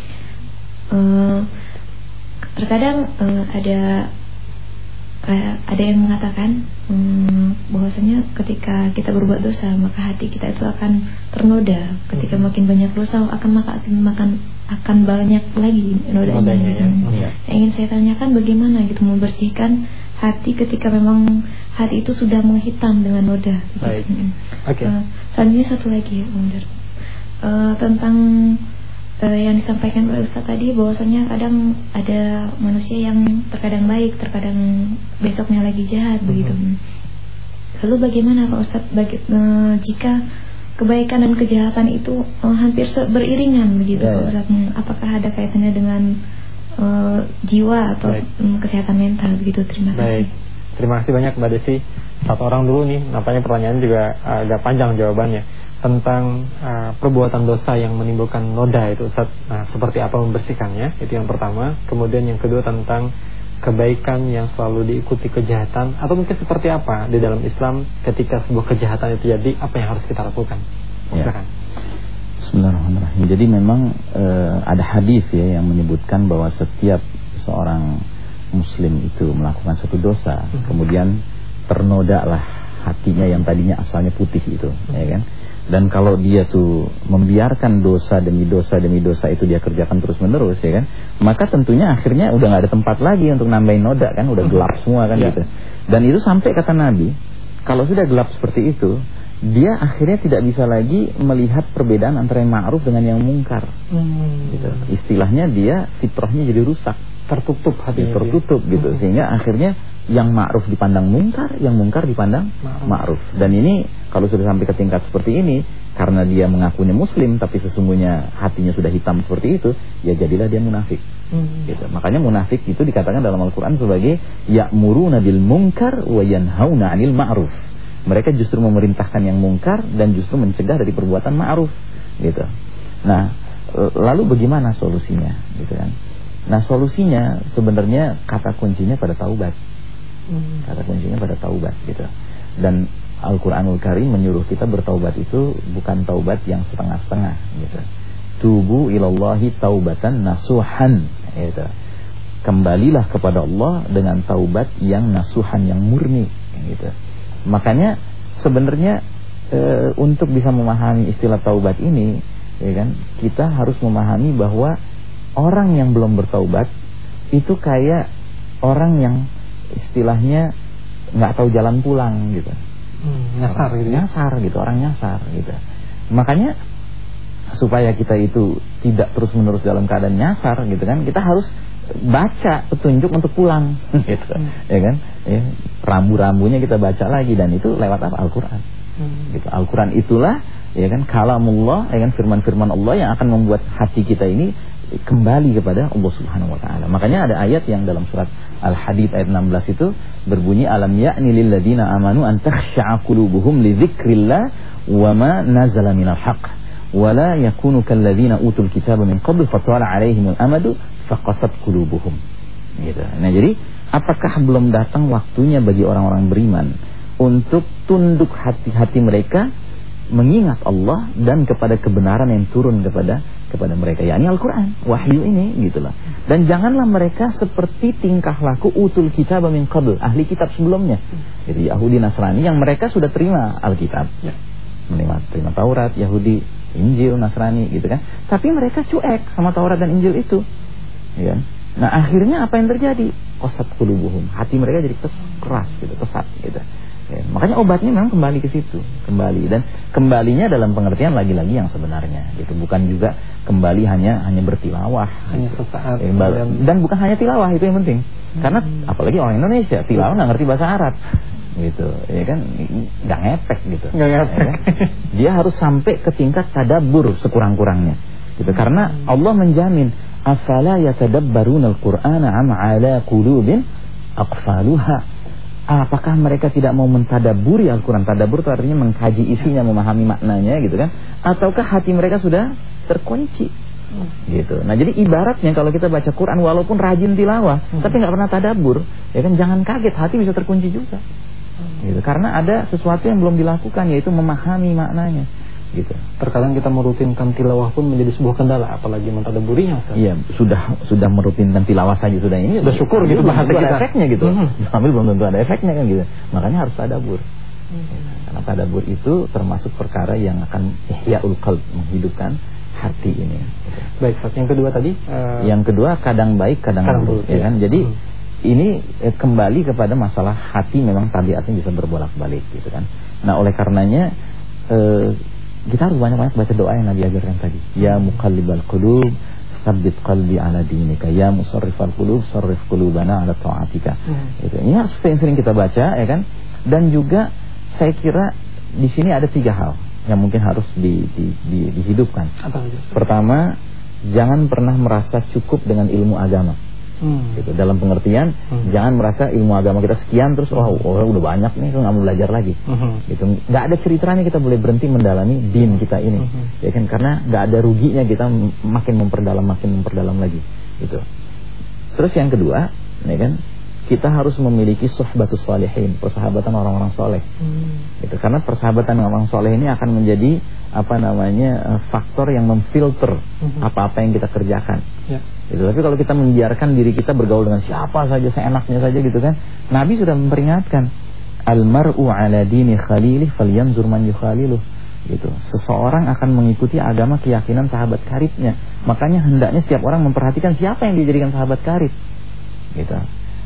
Uh, terkadang uh, ada ada yang mengatakan um, bahwasanya ketika kita berbuat dosa maka hati kita itu akan ternoda. Ketika hmm. makin banyak dosa akan maka akan makan akan banyak lagi nodanya. Hmm. Ya. Ingin saya tanyakan bagaimana gitu membersihkan hati ketika memang hati itu sudah menghitam dengan noda. Baik. Hmm. Oke. Okay. Uh, selanjutnya satu lagi ya, uh, tentang Uh, yang disampaikan oleh Ustaz tadi bahwasanya kadang ada manusia yang terkadang baik, terkadang besoknya lagi jahat mm-hmm. begitu. Lalu bagaimana Pak Ustaz bagi, uh, jika kebaikan dan kejahatan itu uh, hampir beriringan begitu yeah, Pak Ustaz? Yeah. Apakah ada kaitannya dengan uh, jiwa atau um, kesehatan mental begitu? Terima kasih. Baik. Terima kasih banyak Mbak Desi. Satu orang dulu nih, nampaknya pertanyaan juga agak panjang jawabannya. Tentang uh, perbuatan dosa yang menimbulkan noda itu Ustaz, nah, seperti apa membersihkannya, itu yang pertama. Kemudian yang kedua tentang kebaikan yang selalu diikuti kejahatan, atau mungkin seperti apa di dalam Islam ketika sebuah kejahatan itu jadi, apa yang harus kita lakukan. Silakan. Ya. Bismillahirrahmanirrahim. Jadi memang uh, ada hadis ya yang menyebutkan bahwa setiap seorang muslim itu melakukan satu dosa, hmm. kemudian ternodalah hatinya yang tadinya asalnya putih itu, hmm. ya kan? Dan kalau dia tuh membiarkan dosa demi dosa demi dosa itu dia kerjakan terus menerus ya kan, maka tentunya akhirnya udah gak ada tempat lagi untuk nambahin noda kan, udah gelap semua kan ya. Gitu. Dan itu sampai kata Nabi, kalau sudah gelap seperti itu, dia akhirnya tidak bisa lagi melihat perbedaan antara yang ma'ruf dengan yang mungkar. Hmm. Gitu. Istilahnya dia fitrahnya jadi rusak, tertutup hatinya, tertutup dia. Gitu, hmm. sehingga akhirnya yang ma'ruf dipandang mungkar, yang mungkar dipandang ma'ruf. Dan ini kalau sudah sampai ke tingkat seperti ini, karena dia mengakunya muslim tapi sesungguhnya hatinya sudah hitam seperti itu, ya jadilah dia munafik. Hmm. Gitu. Makanya munafik itu dikatakan dalam Al-Quran sebagai ya'muruna bil munkar wa yanhauna 'anil ma'ruf. Mereka justru memerintahkan yang mungkar dan justru mencegah dari perbuatan ma'ruf. Gitu. Nah, lalu bagaimana solusinya? Gitu kan? Nah, solusinya sebenarnya kata kuncinya pada taubat. Hmm. Kata kuncinya pada taubat gitu. Dan Al-Qur'anul Karim menyuruh kita bertaubat itu bukan taubat yang setengah-setengah gitu. Tubu ilallahi taubatan nasuhan gitu. Kembalilah kepada Allah dengan taubat yang nasuhan, yang murni gitu. Makanya sebenarnya e, untuk bisa memahami istilah taubat ini ya kan, kita harus memahami bahwa orang yang belum bertaubat itu kayak orang yang istilahnya nggak tahu jalan pulang gitu, hmm, nyasar gitu, nyasar gitu, orang nyasar gitu. Makanya supaya kita itu tidak terus menerus dalam keadaan nyasar gitu kan, kita harus baca petunjuk untuk pulang gitu, hmm. ya kan? Ya, rambu-rambunya kita baca lagi, dan itu lewat apa? Al-Quran. Hmm. Gitu. Al-Quran itulah ya kan kalamullah, ya kan, firman-firman Allah yang akan membuat hati kita ini kembali kepada Allah Subhanahu wa taala. Makanya ada ayat yang dalam surat Al-Hadid ayat enam belas itu berbunyi alam ya'ni lil ladzina amanu an takhsha'a qulubuhum li dzikrillah wa ma nazala minal haqq wa la yakunu kal ladzina utul kitaba min qabl fatala 'alaihimul amadu faqasat qulubuhum. Gitu. Nah, jadi apakah belum datang waktunya bagi orang-orang beriman untuk tunduk hati-hati mereka mengingat Allah dan kepada kebenaran yang turun kepada kepada mereka, yakni Al-Quran, wahyu ini gitulah. Dan janganlah mereka seperti tingkah laku utul kitab min qabl, ahli kitab sebelumnya, jadi Yahudi Nasrani yang mereka sudah terima Alkitab, ya. menerima terima Taurat, Yahudi, Injil, Nasrani gitu kan, tapi mereka cuek sama Taurat dan Injil itu, ya. Nah akhirnya apa yang terjadi? Qasat qulubuhum, hati mereka jadi keras gitu, kesat gitu. Ya, makanya obatnya memang kembali ke situ, kembali dan kembalinya dalam pengertian lagi-lagi yang sebenarnya, gitu. Bukan juga kembali hanya hanya bertilawah, hanya gitu. sesaat. Ya, dan, dan bukan hanya tilawah, itu yang penting. Hmm. Karena apalagi orang Indonesia, tilawah nggak ngerti bahasa Arab, gitu, ya kan, nggak ngepek, gitu. Nggak ngepek. Ya, kan? Dia harus sampai ke tingkat tadabbur sekurang-kurangnya, gitu. Karena Allah menjamin, afala yatadabbarunal Qur'ana am ala qulubin aqfaluha. Apakah mereka tidak mau mentadaburi Al-Quran? Tadabur itu artinya mengkaji isinya, memahami maknanya, gitu kan? Ataukah hati mereka sudah terkunci, gitu. Nah, jadi ibaratnya kalau kita baca Quran walaupun rajin tilawah, hmm. tapi nggak pernah tadabur, ya kan, jangan kaget, hati bisa terkunci juga, gitu. Karena ada sesuatu yang belum dilakukan, yaitu memahami maknanya, gitu. Terkadang kita merutinkan tilawah pun menjadi sebuah kendala, apalagi mentadaburinya. Iya, sudah sudah merutinkan tilawah saja sudah ini. Sudah syukur gitu, bahasa kita. Ada efeknya gitu. Mm-hmm. Sambil belum tentu ada efeknya kan gitu. Makanya harus tadabur. Mm-hmm. Karena tadabur itu termasuk perkara yang akan ihyaul qalb, menghidupkan hati ini. Gitu. Baik, yang kedua tadi. Uh... Yang kedua kadang baik, kadang buruk, ya kan. Jadi mm-hmm. ini eh, kembali kepada masalah hati, memang tabiatnya bisa berbolak-balik, gitu kan. Nah, oleh karenanya. Eh, Kita harus banyak-banyak baca doa yang Nabi ajarkan tadi. Ya muqallibal qulub, tsabbit qalbi ala dinika. Ya musarrifal qulub, sarrif qulubana ala ta'atika. Hmm. Gitu. Ini harus sering-sering kita baca, ya kan? Dan juga saya kira di sini ada tiga hal yang mungkin harus di, di, di, dihidupkan. Apa saja? Pertama, jangan pernah merasa cukup dengan ilmu agama. Hmm. Gitu. Dalam pengertian hmm. jangan merasa ilmu agama kita sekian terus oh, oh udah banyak nih, nggak mau belajar lagi. Hmm. Gitu. Nggak ada ceritanya kita boleh berhenti mendalami din kita ini, hmm. ya kan, karena nggak ada ruginya kita makin memperdalam makin memperdalam lagi. Gitu. Terus yang kedua, ya kan, kita harus memiliki suhbatus shalihin, persahabatan orang-orang soleh. Hmm. Gitu. Karena persahabatan orang soleh ini akan menjadi apa namanya faktor yang memfilter apa-apa yang kita kerjakan. Ya. Gitu. Tapi kalau kita membiarkan diri kita bergaul dengan siapa saja seenaknya saja, gitu kan, Nabi sudah memperingatkan, almar'u ala dini khalilih falyanzur man yukhaliluh. Gitu. Seseorang akan mengikuti agama keyakinan sahabat karibnya. Makanya hendaknya setiap orang memperhatikan siapa yang dijadikan sahabat karib. Gitu.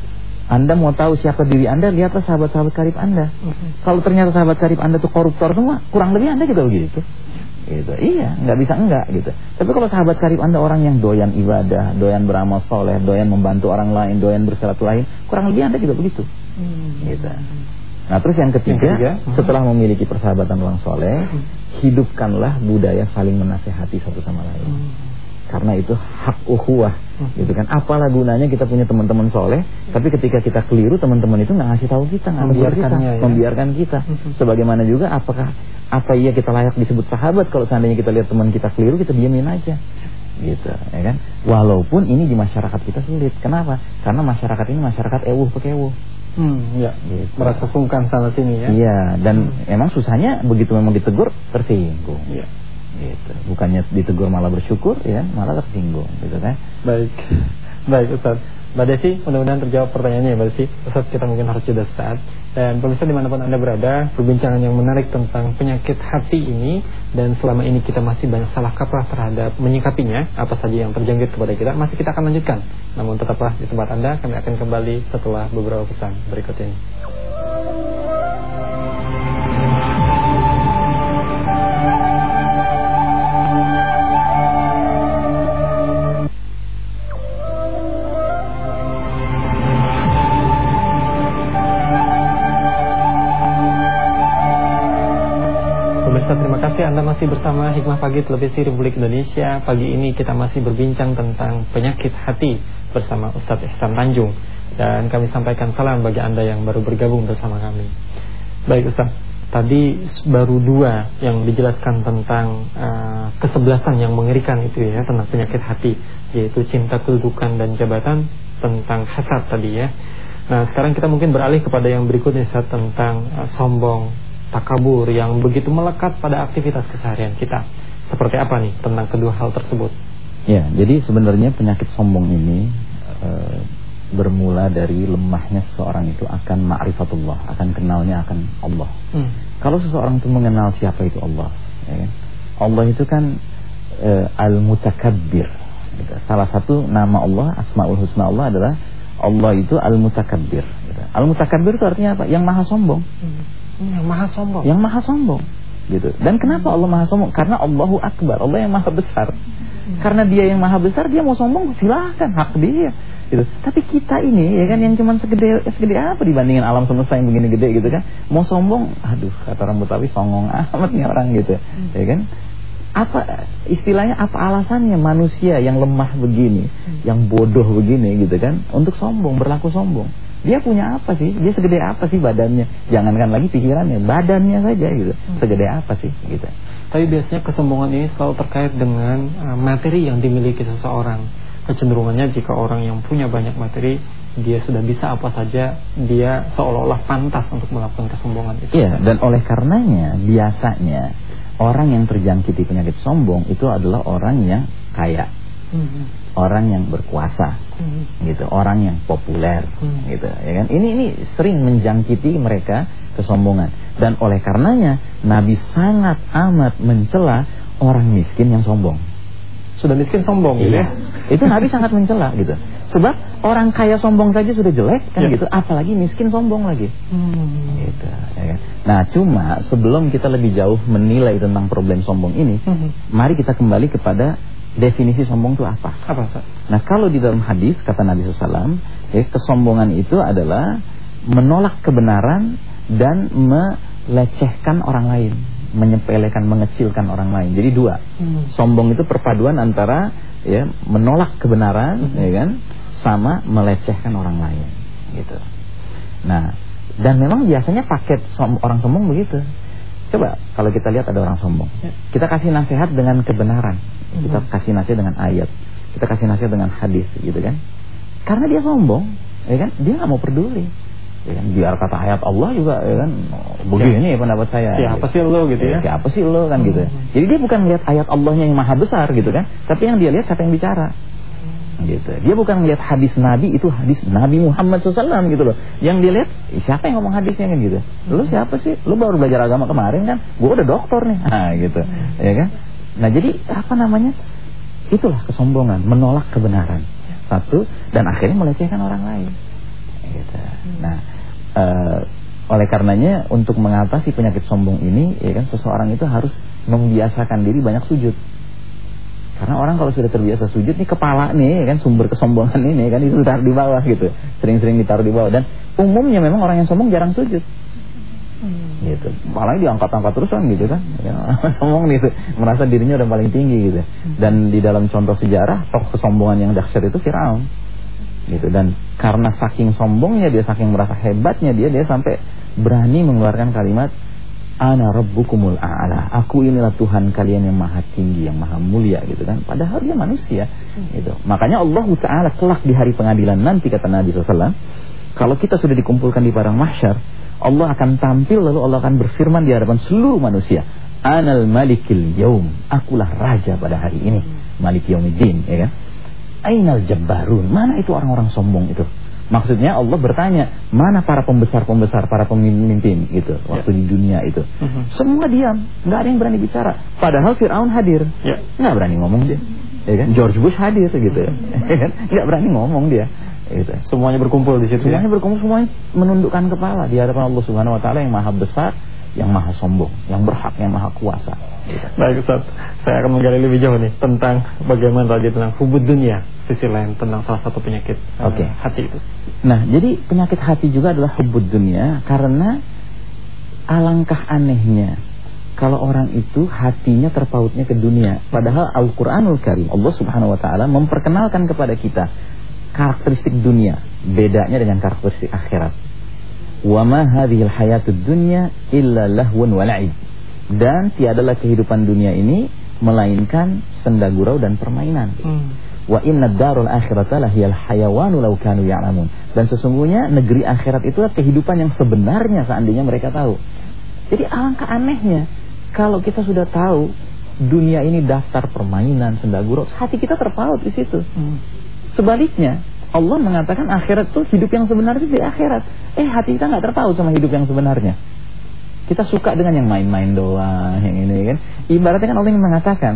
Anda mau tahu siapa diri Anda, lihatlah sahabat-sahabat karib Anda. Uh-huh. Kalau ternyata sahabat karib Anda itu koruptor semua, kurang lebih Anda juga begitu. Gitu. Iya, nggak bisa enggak gitu. Tapi kalau sahabat karib Anda orang yang doyan ibadah, doyan beramal soleh, doyan membantu orang lain, doyan bersilaturahim, kurang lebih Anda juga begitu. Hmm. Gitu. Nah, terus yang ketiga, yang ketiga uh-huh. setelah memiliki persahabatan orang soleh, uh-huh. hidupkanlah budaya saling menasehati satu sama lain. Uh-huh. Karena itu hak ukhuwah, hmm. gitu kan. Apalah gunanya kita punya teman-teman soleh, hmm. tapi ketika kita keliru, teman-teman itu nggak ngasih tahu kita, nggak membiarkan kita, ya? membiarkan kita. Hmm. Sebagaimana juga, apakah apa iya kita layak disebut sahabat kalau seandainya kita lihat teman kita keliru, kita diamin aja, gitu, ya kan. Walaupun ini di masyarakat kita sulit. Kenapa? Karena masyarakat ini masyarakat ewuh pekewuh. Hmm, ya. Gitu. Merasa sungkan sana sini ya. Iya, dan hmm. emang susahnya begitu memang ditegur tersinggung. Iya. Gitu. Bukannya ditegur malah bersyukur, ya, malah tersinggung, gitu kan. Baik, baik Ustaz. Mbak Desi, mudah-mudahan terjawab pertanyaannya ya Mbak Desi. Ustaz, kita mungkin harus jeda saat. Dan pemirsa dimanapun Anda berada, perbincangan yang menarik tentang penyakit hati ini, dan selama ini kita masih banyak salah kaprah terhadap menyikapinya, apa saja yang terjangkit kepada kita, masih kita akan lanjutkan. Namun tetaplah di tempat Anda, kami akan kembali setelah beberapa pesan berikut ini. Terima kasih Anda masih bersama Hikmah Pagi Televisi Republik Indonesia. Pagi ini kita masih berbincang tentang penyakit hati bersama Ustadz Ihsan Tanjung. Dan kami sampaikan salam bagi Anda yang baru bergabung bersama kami. Baik Ustadz, tadi baru dua yang dijelaskan tentang uh, kesebelasan yang mengerikan itu ya, tentang penyakit hati, yaitu cinta kedudukan dan jabatan, tentang hasad tadi ya. Nah sekarang kita mungkin beralih kepada yang berikutnya Ustadz, tentang uh, sombong, takabur yang begitu melekat pada aktivitas keseharian kita. Seperti apa nih tentang kedua hal tersebut? Ya, jadi sebenarnya penyakit sombong ini e, bermula dari lemahnya seseorang itu akan ma'rifatullah, akan kenalnya akan Allah. Hmm. Kalau seseorang itu mengenal siapa itu Allah, ya, Allah itu kan e, Al-Mutakabbir. Gitu. Salah satu nama Allah, Asmaul Husna Allah adalah Allah itu Al-Mutakabbir. Gitu. Al-Mutakabbir itu artinya apa? Yang maha sombong. Hmm. Yang maha sombong. Yang maha sombong. Gitu. Dan kenapa Allah maha sombong? Karena Allahu Akbar, Allah yang maha besar. Karena dia yang maha besar, dia mau sombong silahkan, hak dia. Gitu. Tapi kita ini ya kan yang cuma segede segede apa dibandingin alam semesta yang begini gede gitu kan. Mau sombong, aduh kata orang Betawi songong amat nih orang gitu. Ya kan? Apa istilahnya, apa alasannya manusia yang lemah begini, yang bodoh begini gitu kan untuk sombong, berlaku sombong? Dia punya apa sih? Dia segede apa sih badannya? Jangankan lagi pikirannya, badannya saja gitu. Segede apa sih gitu. Tapi biasanya kesombongan ini selalu terkait dengan uh, materi yang dimiliki seseorang. Kecenderungannya jika orang yang punya banyak materi, dia sudah bisa apa saja, dia seolah-olah pantas untuk melakukan kesombongan itu. Iya, dan oleh karenanya biasanya orang yang terjangkiti penyakit sombong itu adalah orang yang kaya. Hmm. Orang yang berkuasa, hmm. gitu, orang yang populer, hmm. gitu, ya kan? Ini ini sering menjangkiti mereka kesombongan, dan oleh karenanya Nabi sangat amat mencela orang miskin yang sombong. Sudah miskin sombong, iya. Gitu ya? Itu Nabi sangat mencela, gitu. Sebab orang kaya sombong saja sudah jelek, kan, ya. Gitu. Apalagi miskin sombong lagi, hmm. gitu. Ya kan? Nah, cuma sebelum kita lebih jauh menilai tentang problem sombong ini, hmm. mari kita kembali kepada definisi sombong itu apa? Apa, Pak? Nah, kalau di dalam hadis kata Nabi shallallahu alaihi wasallam, ya, kesombongan itu adalah menolak kebenaran dan melecehkan orang lain, menyepelekan, mengecilkan orang lain. Jadi dua. Hmm. Sombong itu perpaduan antara ya menolak kebenaran, hmm. ya kan, sama melecehkan orang lain, gitu. Nah, dan memang biasanya paket som orang sombong begitu. Coba kalau kita lihat ada orang sombong, kita kasih nasihat dengan kebenaran, kita kasih nasihat dengan ayat, kita kasih nasihat dengan hadis, gitu kan? Karena dia sombong, ya kan? Dia nggak mau peduli, ya kan? Biar kata ayat Allah juga, ya kan? Begini pendapat saya. Siapa gitu. sih lo, gitu ya? Siapa sih lo, kan gitu? Jadi dia bukan lihat ayat Allahnya yang maha besar, gitu kan? Tapi yang dia lihat siapa yang bicara. Gitu. Dia bukan melihat hadis Nabi, itu hadis Nabi Muhammad shallallahu alaihi wasallam gitu loh. Yang dia lihat siapa yang ngomong hadisnya kan gitu. Lu siapa sih? Lu baru belajar agama kemarin kan? Gua udah doktor nih. Nah, gitu. Ya kan? Nah, jadi apa namanya? Itulah kesombongan, menolak kebenaran. Satu, dan akhirnya melecehkan orang lain. Gitu. Nah, uh, oleh karenanya untuk mengatasi penyakit sombong ini, ya kan, seseorang itu harus membiasakan diri banyak sujud. Karena orang kalau sudah terbiasa sujud nih, kepala nih kan sumber kesombongan ini kan itu ditaruh di bawah gitu. Sering-sering ditaruh di bawah, dan umumnya memang orang yang sombong jarang sujud. Hmm. Gitu. Apalagi diangkat-angkat terus kan gitu kan. Ya, sombong gitu, merasa dirinya udah paling tinggi gitu. Dan di dalam contoh sejarah tokoh kesombongan yang dahsyat itu Firaun. Gitu, dan karena saking sombongnya dia, saking merasa hebatnya dia, dia sampai berani mengeluarkan kalimat Ana rabbukumul a'la. Aku inilah Tuhan kalian yang maha tinggi, yang maha mulia, gitu kan. Padahal dia manusia, gitu. Makanya Allah Ta'ala kelak di hari pengadilan nanti, kata Nabi shallallahu alaihi wasallam, kalau kita sudah dikumpulkan di padang mahsyar, Allah akan tampil, lalu Allah akan berfirman di hadapan seluruh manusia, Anal malikil yaum. Akulah raja pada hari ini, Malik yaumiddin, ya kan. Ainal jabbarun. Mana itu orang-orang sombong itu? Maksudnya Allah bertanya, mana para pembesar-pembesar, para pemimpin gitu, waktu ya. Di dunia itu. Uh-huh. Semua diam, nggak ada yang berani bicara. Padahal Firaun hadir, ya. Nggak berani ngomong dia, ya kan? George Bush hadir gitu, uh-huh. Nggak berani ngomong dia. Gitu. Semuanya berkumpul di situ. Semuanya ya? berkumpul, semuanya menundukkan kepala di hadapan Allah Subhanahu Wa Taala yang maha besar, yang maha sombong, yang berhak, yang maha kuasa. Gitu. Baik Ustaz, saya akan menggali lebih jauh nih tentang bagaimana tadi tentang hubud dunia, sisi lain tentang salah satu penyakit okay. uh, hati itu. Nah, jadi penyakit hati juga adalah hubud dunia, karena alangkah anehnya kalau orang itu hatinya terpautnya ke dunia. Padahal Al-Quranul Karim, Allah Subhanahu Wa Taala memperkenalkan kepada kita karakteristik dunia, bedanya dengan karakteristik akhirat. Wa ma hadhil hayatud dunya illa lahwun wa la'ib. Dan tiadalah kehidupan dunia ini melainkan senda gurau dan permainan. Hmm. Wa inna darul akhirata lahiyal hayawanu law kanu ya'lamun. Dan sesungguhnya negeri akhirat itulah kehidupan yang sebenarnya seandainya mereka tahu. Jadi alangkah anehnya kalau kita sudah tahu dunia ini daftar permainan, senda gurau, hati kita terpaut di situ. Hmm. Sebaliknya Allah mengatakan akhirat itu hidup yang sebenarnya di akhirat. Eh, hati kita nggak terpaut sama hidup yang sebenarnya. Kita suka dengan yang main-main doang, yang ini kan. Ibaratnya kan Allah yang mengatakan,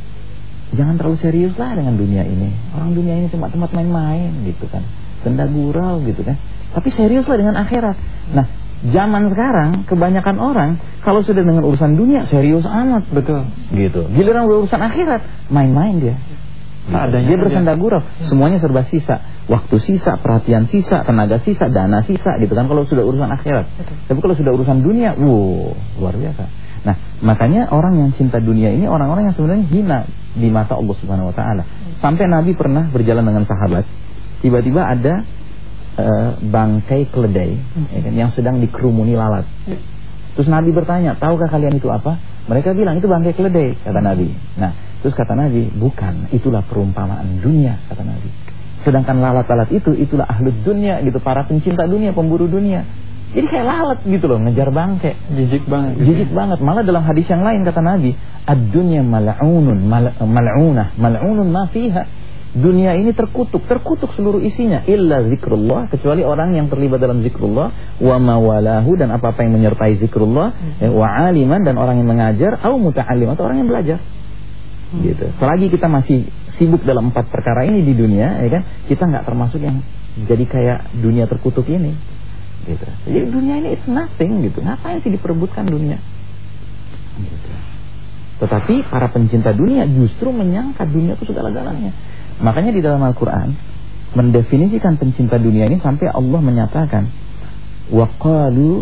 jangan terlalu serius lah dengan dunia ini. Orang dunia ini cuma tempat main-main gitu kan, senda gurau gitu kan. Tapi serius lah dengan akhirat. Nah, Zaman sekarang kebanyakan orang kalau sudah dengan urusan dunia serius amat. Betul. Gitu. Giliran urusan akhirat main-main dia. Adanya dia bersenda gurau, semuanya serba sisa, waktu sisa, perhatian sisa, tenaga sisa, dana sisa, gitu kan kalau sudah urusan akhirat. Betul. Tapi kalau sudah urusan dunia, wow, luar biasa. Nah, makanya orang yang cinta dunia ini orang-orang yang sebenarnya hina di mata Allah Subhanahu Wa Taala. Sampai Nabi pernah berjalan dengan sahabat, tiba-tiba ada uh, bangkai keledai ya kan, yang sedang dikerumuni lalat. Terus Nabi bertanya, tahukah kalian itu apa? Mereka bilang itu bangkai keledai, kata Nabi. Nah, terus kata Nabi, bukan, itulah perumpamaan dunia, kata Nabi. Sedangkan lalat-lalat itu, itulah ahlud dunia, gitu, para pencinta dunia, pemburu dunia. Jadi kayak lalat gitu loh, ngejar bangkai. Jijik banget. Jijik banget. Malah dalam hadis yang lain kata Nabi, ad-dunya mal'unun, mal'unah, mal'unun ma fiha. Dunia ini terkutuk, terkutuk seluruh isinya, illa zikrullah, kecuali orang yang terlibat dalam zikrullah, wa mawalahu, dan apa-apa yang menyertai zikrullah, hmm. wa aliman, dan orang yang mengajar, au muta'allim, atau orang yang belajar. Hmm. Gitu. Selagi kita masih sibuk dalam empat perkara ini di dunia, ya kan, kita nggak termasuk yang jadi kayak dunia terkutuk ini. Gitu. Jadi dunia ini it's nothing gitu. Ngapain sih diperebutkan dunia? Gitu. Tetapi para pencinta dunia justru menyangka dunia itu segala-galanya. Makanya di dalam Al-Quran mendefinisikan pencinta dunia ini sampai Allah menyatakan waqalu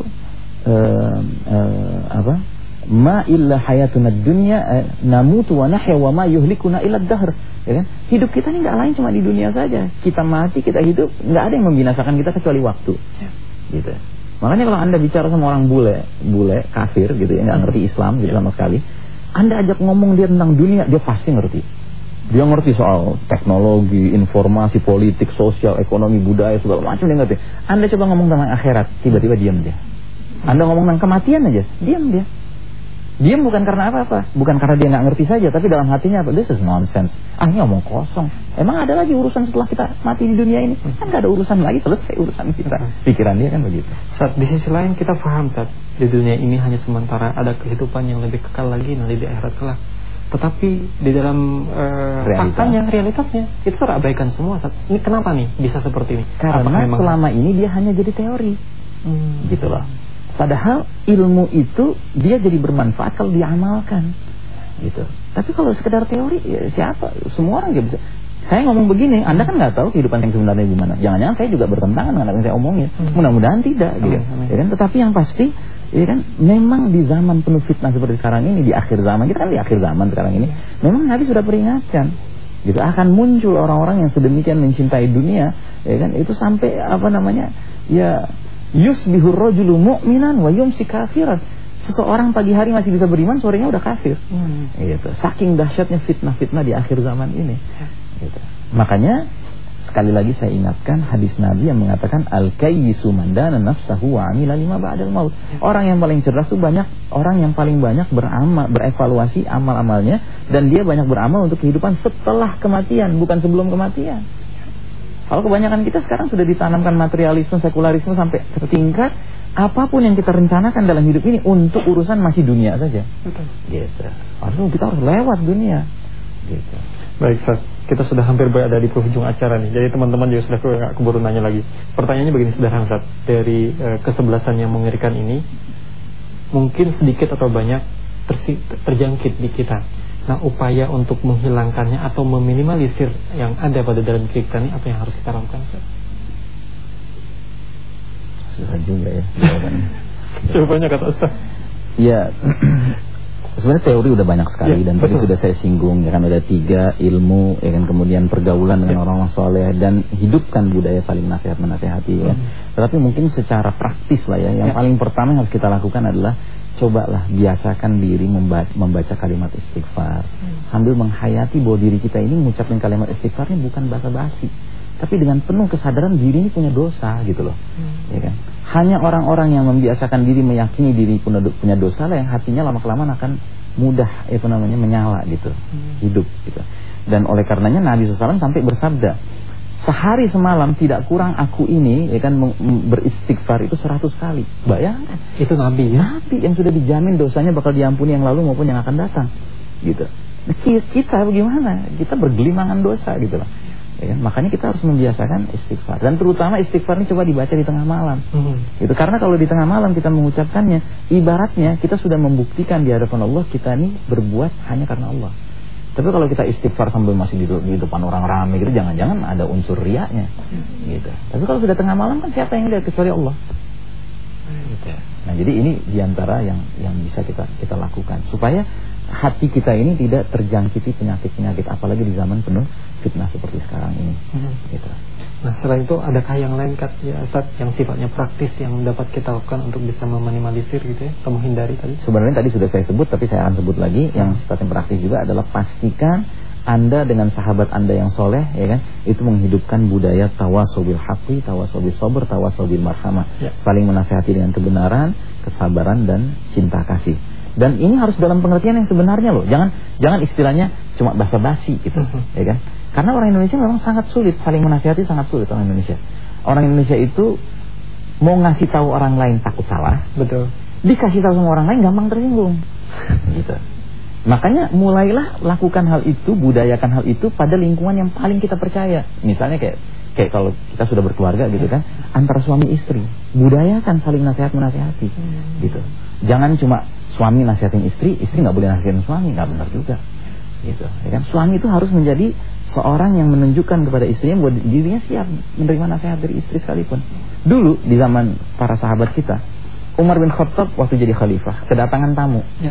uh, uh, apa ma illa hayatuna dunya uh, namutu wa nahya wa ma yuhlikuna illa ad-dahr, ya kan? Hidup kita ini nggak lain cuma di dunia saja. Kita mati, kita hidup, nggak ada yang membinasakan kita kecuali waktu. Gitu. Makanya kalau Anda bicara sama orang bule, bule kafir gitu ya, nggak ngerti Islam gitu sama sekali, Anda ajak ngomong dia tentang dunia, dia pasti ngerti. Dia ngerti soal teknologi, informasi, politik, sosial, ekonomi, budaya, segala macam dia ngerti. Anda coba ngomong tentang akhirat, tiba-tiba diam dia. Anda ngomong tentang kematian aja, diam dia. Diam bukan karena apa-apa, bukan karena dia nggak ngerti saja, tapi dalam hatinya apa? This is nonsense. Ah, ini ngomong kosong. Emang ada lagi urusan setelah kita mati di dunia ini? Kan nggak ada urusan lagi, selesai urusan kita. Pikiran dia kan begitu. Saat di sisi lain kita paham saat di dunia ini hanya sementara, ada kehidupan yang lebih kekal lagi nanti di akhirat kelak. Tetapi di dalam uh, faktanya, realitasnya itu terabaikan semua. Ini kenapa nih bisa seperti ini? Karena selama ini dia hanya jadi teori, hmm. gitu loh. Padahal ilmu itu dia jadi bermanfaat kalau diamalkan, gitu. Tapi kalau sekedar teori, ya siapa? Semua orang juga bisa. Saya ngomong begini, Anda kan nggak tahu kehidupan yang sebenarnya gimana. Jangan-jangan saya juga bertentangan dengan apa yang saya omongin. Hmm. Mudah-mudahan tidak, gitu. Hmm. Ya kan? Tetapi yang pasti, ya kan, memang di zaman penuh fitnah seperti sekarang ini, di akhir zaman, kita kan di akhir zaman sekarang ini, memang Nabi sudah peringatkan, gitu, akan muncul orang-orang yang sedemikian mencintai dunia, ya kan, itu sampai apa namanya, ya yusbihur rajulu mu'minan wa yumsi kafiran. Seseorang pagi hari masih bisa beriman, sorenya udah kafir. Hmm. Gitu. Saking dahsyatnya fitnah-fitnah di akhir zaman ini. Gitu. Makanya sekali lagi saya ingatkan hadis Nabi yang mengatakan al-kayyisu man dana nafsahu wa amila lima ba'dal maut. Orang yang paling cerdas itu banyak orang yang paling banyak beramal, berevaluasi amal-amalnya, dan dia banyak beramal untuk kehidupan setelah kematian, bukan sebelum kematian. Kalau kebanyakan kita sekarang sudah ditanamkan materialisme, sekularisme sampai ke tingkat apapun yang kita rencanakan dalam hidup ini untuk urusan masih dunia saja. Betul. Gitu. Harusnya kita harus lewat dunia. Gitu. Baik, Ustaz. Kita sudah hampir berada di penghujung acara nih. Jadi teman-teman juga sudah nggak keburu nanya lagi. Pertanyaannya begini sederhana, Ustaz. Dari uh, kesebelasan yang mengerikan ini, mungkin sedikit atau banyak tersi- terjangkit di kita. Nah, upaya untuk menghilangkannya atau meminimalisir yang ada pada dalam diri kita ini, apa yang harus kita lakukan, Ustaz? Susah juga ya jawabannya. Jawabannya kata Ustaz. Ya, sebenarnya teori udah banyak sekali, ya, dan betul. Tadi sudah saya singgung, ya kan, ada tiga, ilmu, ya kan, kemudian pergaulan dengan ya. orang-orang soleh, dan hidupkan budaya saling nasihat menasihati, ya. Hmm. Tetapi mungkin secara praktis lah ya, yang ya. paling pertama yang harus kita lakukan adalah cobalah biasakan diri membaca, membaca kalimat istighfar, hmm. sambil menghayati bahwa diri kita ini mengucapkan kalimat istighfarnya bukan basa-basi, tapi dengan penuh kesadaran diri ini punya dosa, gitu loh, hmm. ya kan. Hanya orang-orang yang membiasakan diri meyakini diri punya dosa lah yang hatinya lama-kelamaan akan mudah itu namanya menyala gitu, hmm. hidup gitu. Dan oleh karenanya Nabi shallallahu alaihi wasallam sampai bersabda, sehari semalam tidak kurang aku ini, ya kan, beristighfar itu seratus kali. Bayangkan, itu Nabi ya? Nabi yang sudah dijamin dosanya bakal diampuni yang lalu maupun yang akan datang, gitu. Kita bagaimana? Kita bergelimangan dosa, gitu loh. Ya, makanya kita harus membiasakan istighfar, dan terutama istighfar ini coba dibaca di tengah malam. Mm-hmm. Itu karena kalau di tengah malam kita mengucapkannya, ibaratnya kita sudah membuktikan di hadapan Allah kita ini berbuat hanya karena Allah. Tapi kalau kita istighfar sambil masih di, di depan orang ramai gitu, jangan-jangan ada unsur riaknya. Gitu. Tapi kalau sudah tengah malam kan siapa yang lihat kecuali Allah. Gitu. Nah, jadi ini diantara yang yang bisa kita kita lakukan supaya hati kita ini tidak terjangkiti penyakit-penyakit, apalagi di zaman penuh fitnah seperti sekarang ini. Hmm. Gitu. Nah, selain itu adakah yang lain Kat, ya Ustaz, yang sifatnya praktis yang dapat kita lakukan untuk bisa meminimalisir gitu ya, atau menghindari tadi? Sebenarnya tadi sudah saya sebut, tapi saya akan sebut lagi. Hmm. Yang sifatnya praktis juga adalah pastikan Anda dengan sahabat Anda yang soleh, ya kan, itu menghidupkan budaya tawasobil haqqi, tawasobil sabr, tawasobil marhamah, ya. Saling menasihati dengan kebenaran, kesabaran dan cinta kasih. Dan ini harus dalam pengertian yang sebenarnya loh. Jangan jangan istilahnya cuma basa-basi gitu, uh-huh. ya kan? Karena orang Indonesia memang sangat sulit saling menasihati, sangat sulit orang Indonesia. Orang Indonesia itu mau ngasih tahu orang lain takut salah, betul. Dikasih tahu sama orang lain gampang tersinggung. Gitu. Makanya mulailah lakukan hal itu, budayakan hal itu pada lingkungan yang paling kita percaya. Misalnya kayak kayak kalau kita sudah berkeluarga gitu kan, antara suami istri, budayakan saling nasihat menasihati, hmm. gitu. Jangan cuma suami nasihatin istri, istri nggak boleh nasihatin suami, nggak benar juga, gitu. Ya kan? Suami itu harus menjadi seorang yang menunjukkan kepada istrinya bahwa dirinya siap menerima nasihat dari istri sekalipun. Dulu di zaman para sahabat kita, Umar bin Khattab waktu jadi khalifah kedatangan tamu, ya.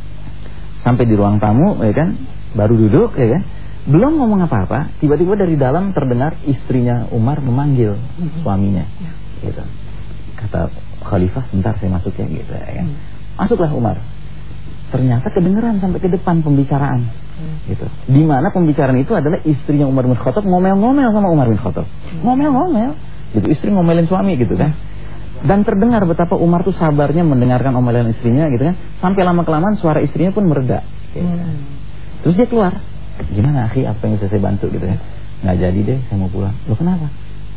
Sampai di ruang tamu, ya kan, baru duduk, ya kan, belum ngomong apa-apa, tiba-tiba dari dalam terdengar istrinya Umar memanggil suaminya, gitu. Kata khalifah, sebentar saya masuk ya, gitu, ya kan. Masuklah Umar. Ternyata kedengeran sampai ke depan pembicaraan, gitu. Di mana pembicaraan itu adalah istrinya Umar bin Khattab ngomel-ngomel sama Umar bin Khattab, ngomel-ngomel, gitu. Istri ngomelin suami, gitu kan. Dan terdengar betapa Umar tuh sabarnya mendengarkan omelan istrinya, gitu kan. Sampai lama-kelamaan suara istrinya pun mereda, gitu. Hmm. Terus dia keluar. Gimana akhi, apa yang bisa saya bantu, gitu kan. Nggak jadi deh, saya mau pulang. Loh kenapa?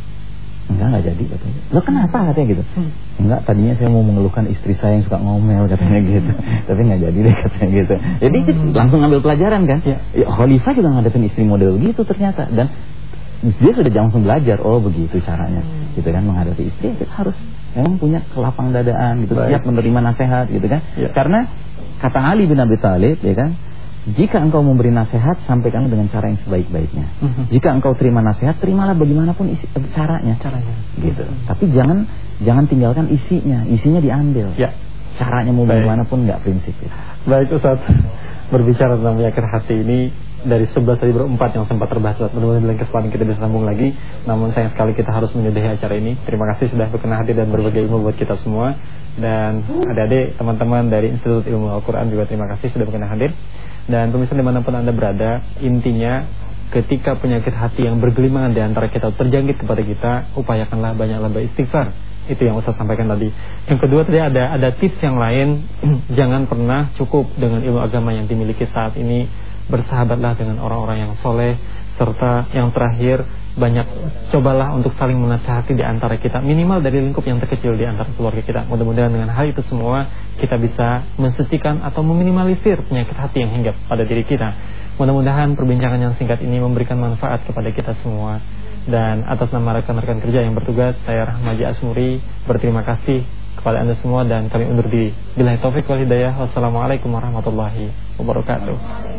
Enggak, nggak jadi katanya. Loh kenapa katanya gitu. Hmm. Enggak, tadinya saya mau mengeluhkan istri saya yang suka ngomel katanya gitu. Tapi nggak jadi deh katanya gitu. Jadi hmm. langsung ambil pelajaran kan. Ya. Ya, khalifah juga ngadepin istri model gitu ternyata. Dan dia sudah langsung belajar, oh begitu caranya, hmm. gitu kan, menghadapi istri. Kita harus memang punya kelapang dadaan gitu, siap menerima nasihat gitu kan. Ya. Karena kata Ali bin Abi Thalib, ya kan, jika engkau memberi nasihat, sampaikan dengan cara yang sebaik-baiknya. Uh-huh. Jika engkau terima nasihat, terimalah bagaimanapun isi, caranya, caranya, gitu. Uh-huh. Tapi jangan jangan tinggalkan isinya, isinya diambil. Ya. Caranya mau bagaimanapun nggak prinsip. Gitu. Baik Ustaz, berbicara tentang penyakit hati ini dari sebelas tadi berempat yang sempat terbahas. Mudah-mudahan dalam kesempatan kita bisa sambung lagi. Namun sayang sekali kita harus menyudahi acara ini. Terima kasih sudah berkenan hadir dan berbagi ilmu buat kita semua. Dan adik-adik, teman-teman dari Institut Ilmu Al-Quran juga terima kasih sudah berkenan hadir. Dan pemirsa dimanapun Anda berada, intinya ketika penyakit hati yang bergelimangan di antara kita terjangkit kepada kita, upayakanlah banyaklah beristighfar. Itu yang Ustaz sampaikan tadi. Yang kedua tadi ada ada tips yang lain. Jangan pernah cukup dengan ilmu agama yang dimiliki saat ini. Bersahabatlah dengan orang-orang yang soleh. Serta yang terakhir, banyak cobalah untuk saling menasihati di antara kita, minimal dari lingkup yang terkecil di antara keluarga kita. Mudah-mudahan dengan hal itu semua kita bisa mensucikan atau meminimalisir penyakit hati yang hinggap pada diri kita. Mudah-mudahan perbincangan yang singkat ini memberikan manfaat kepada kita semua. Dan atas nama rekan-rekan kerja yang bertugas, saya Rahmaji Asmuri berterima kasih kepada Anda semua dan kami undur diri. Billahi taufik wal hidayah. Wassalamualaikum warahmatullahi wabarakatuh.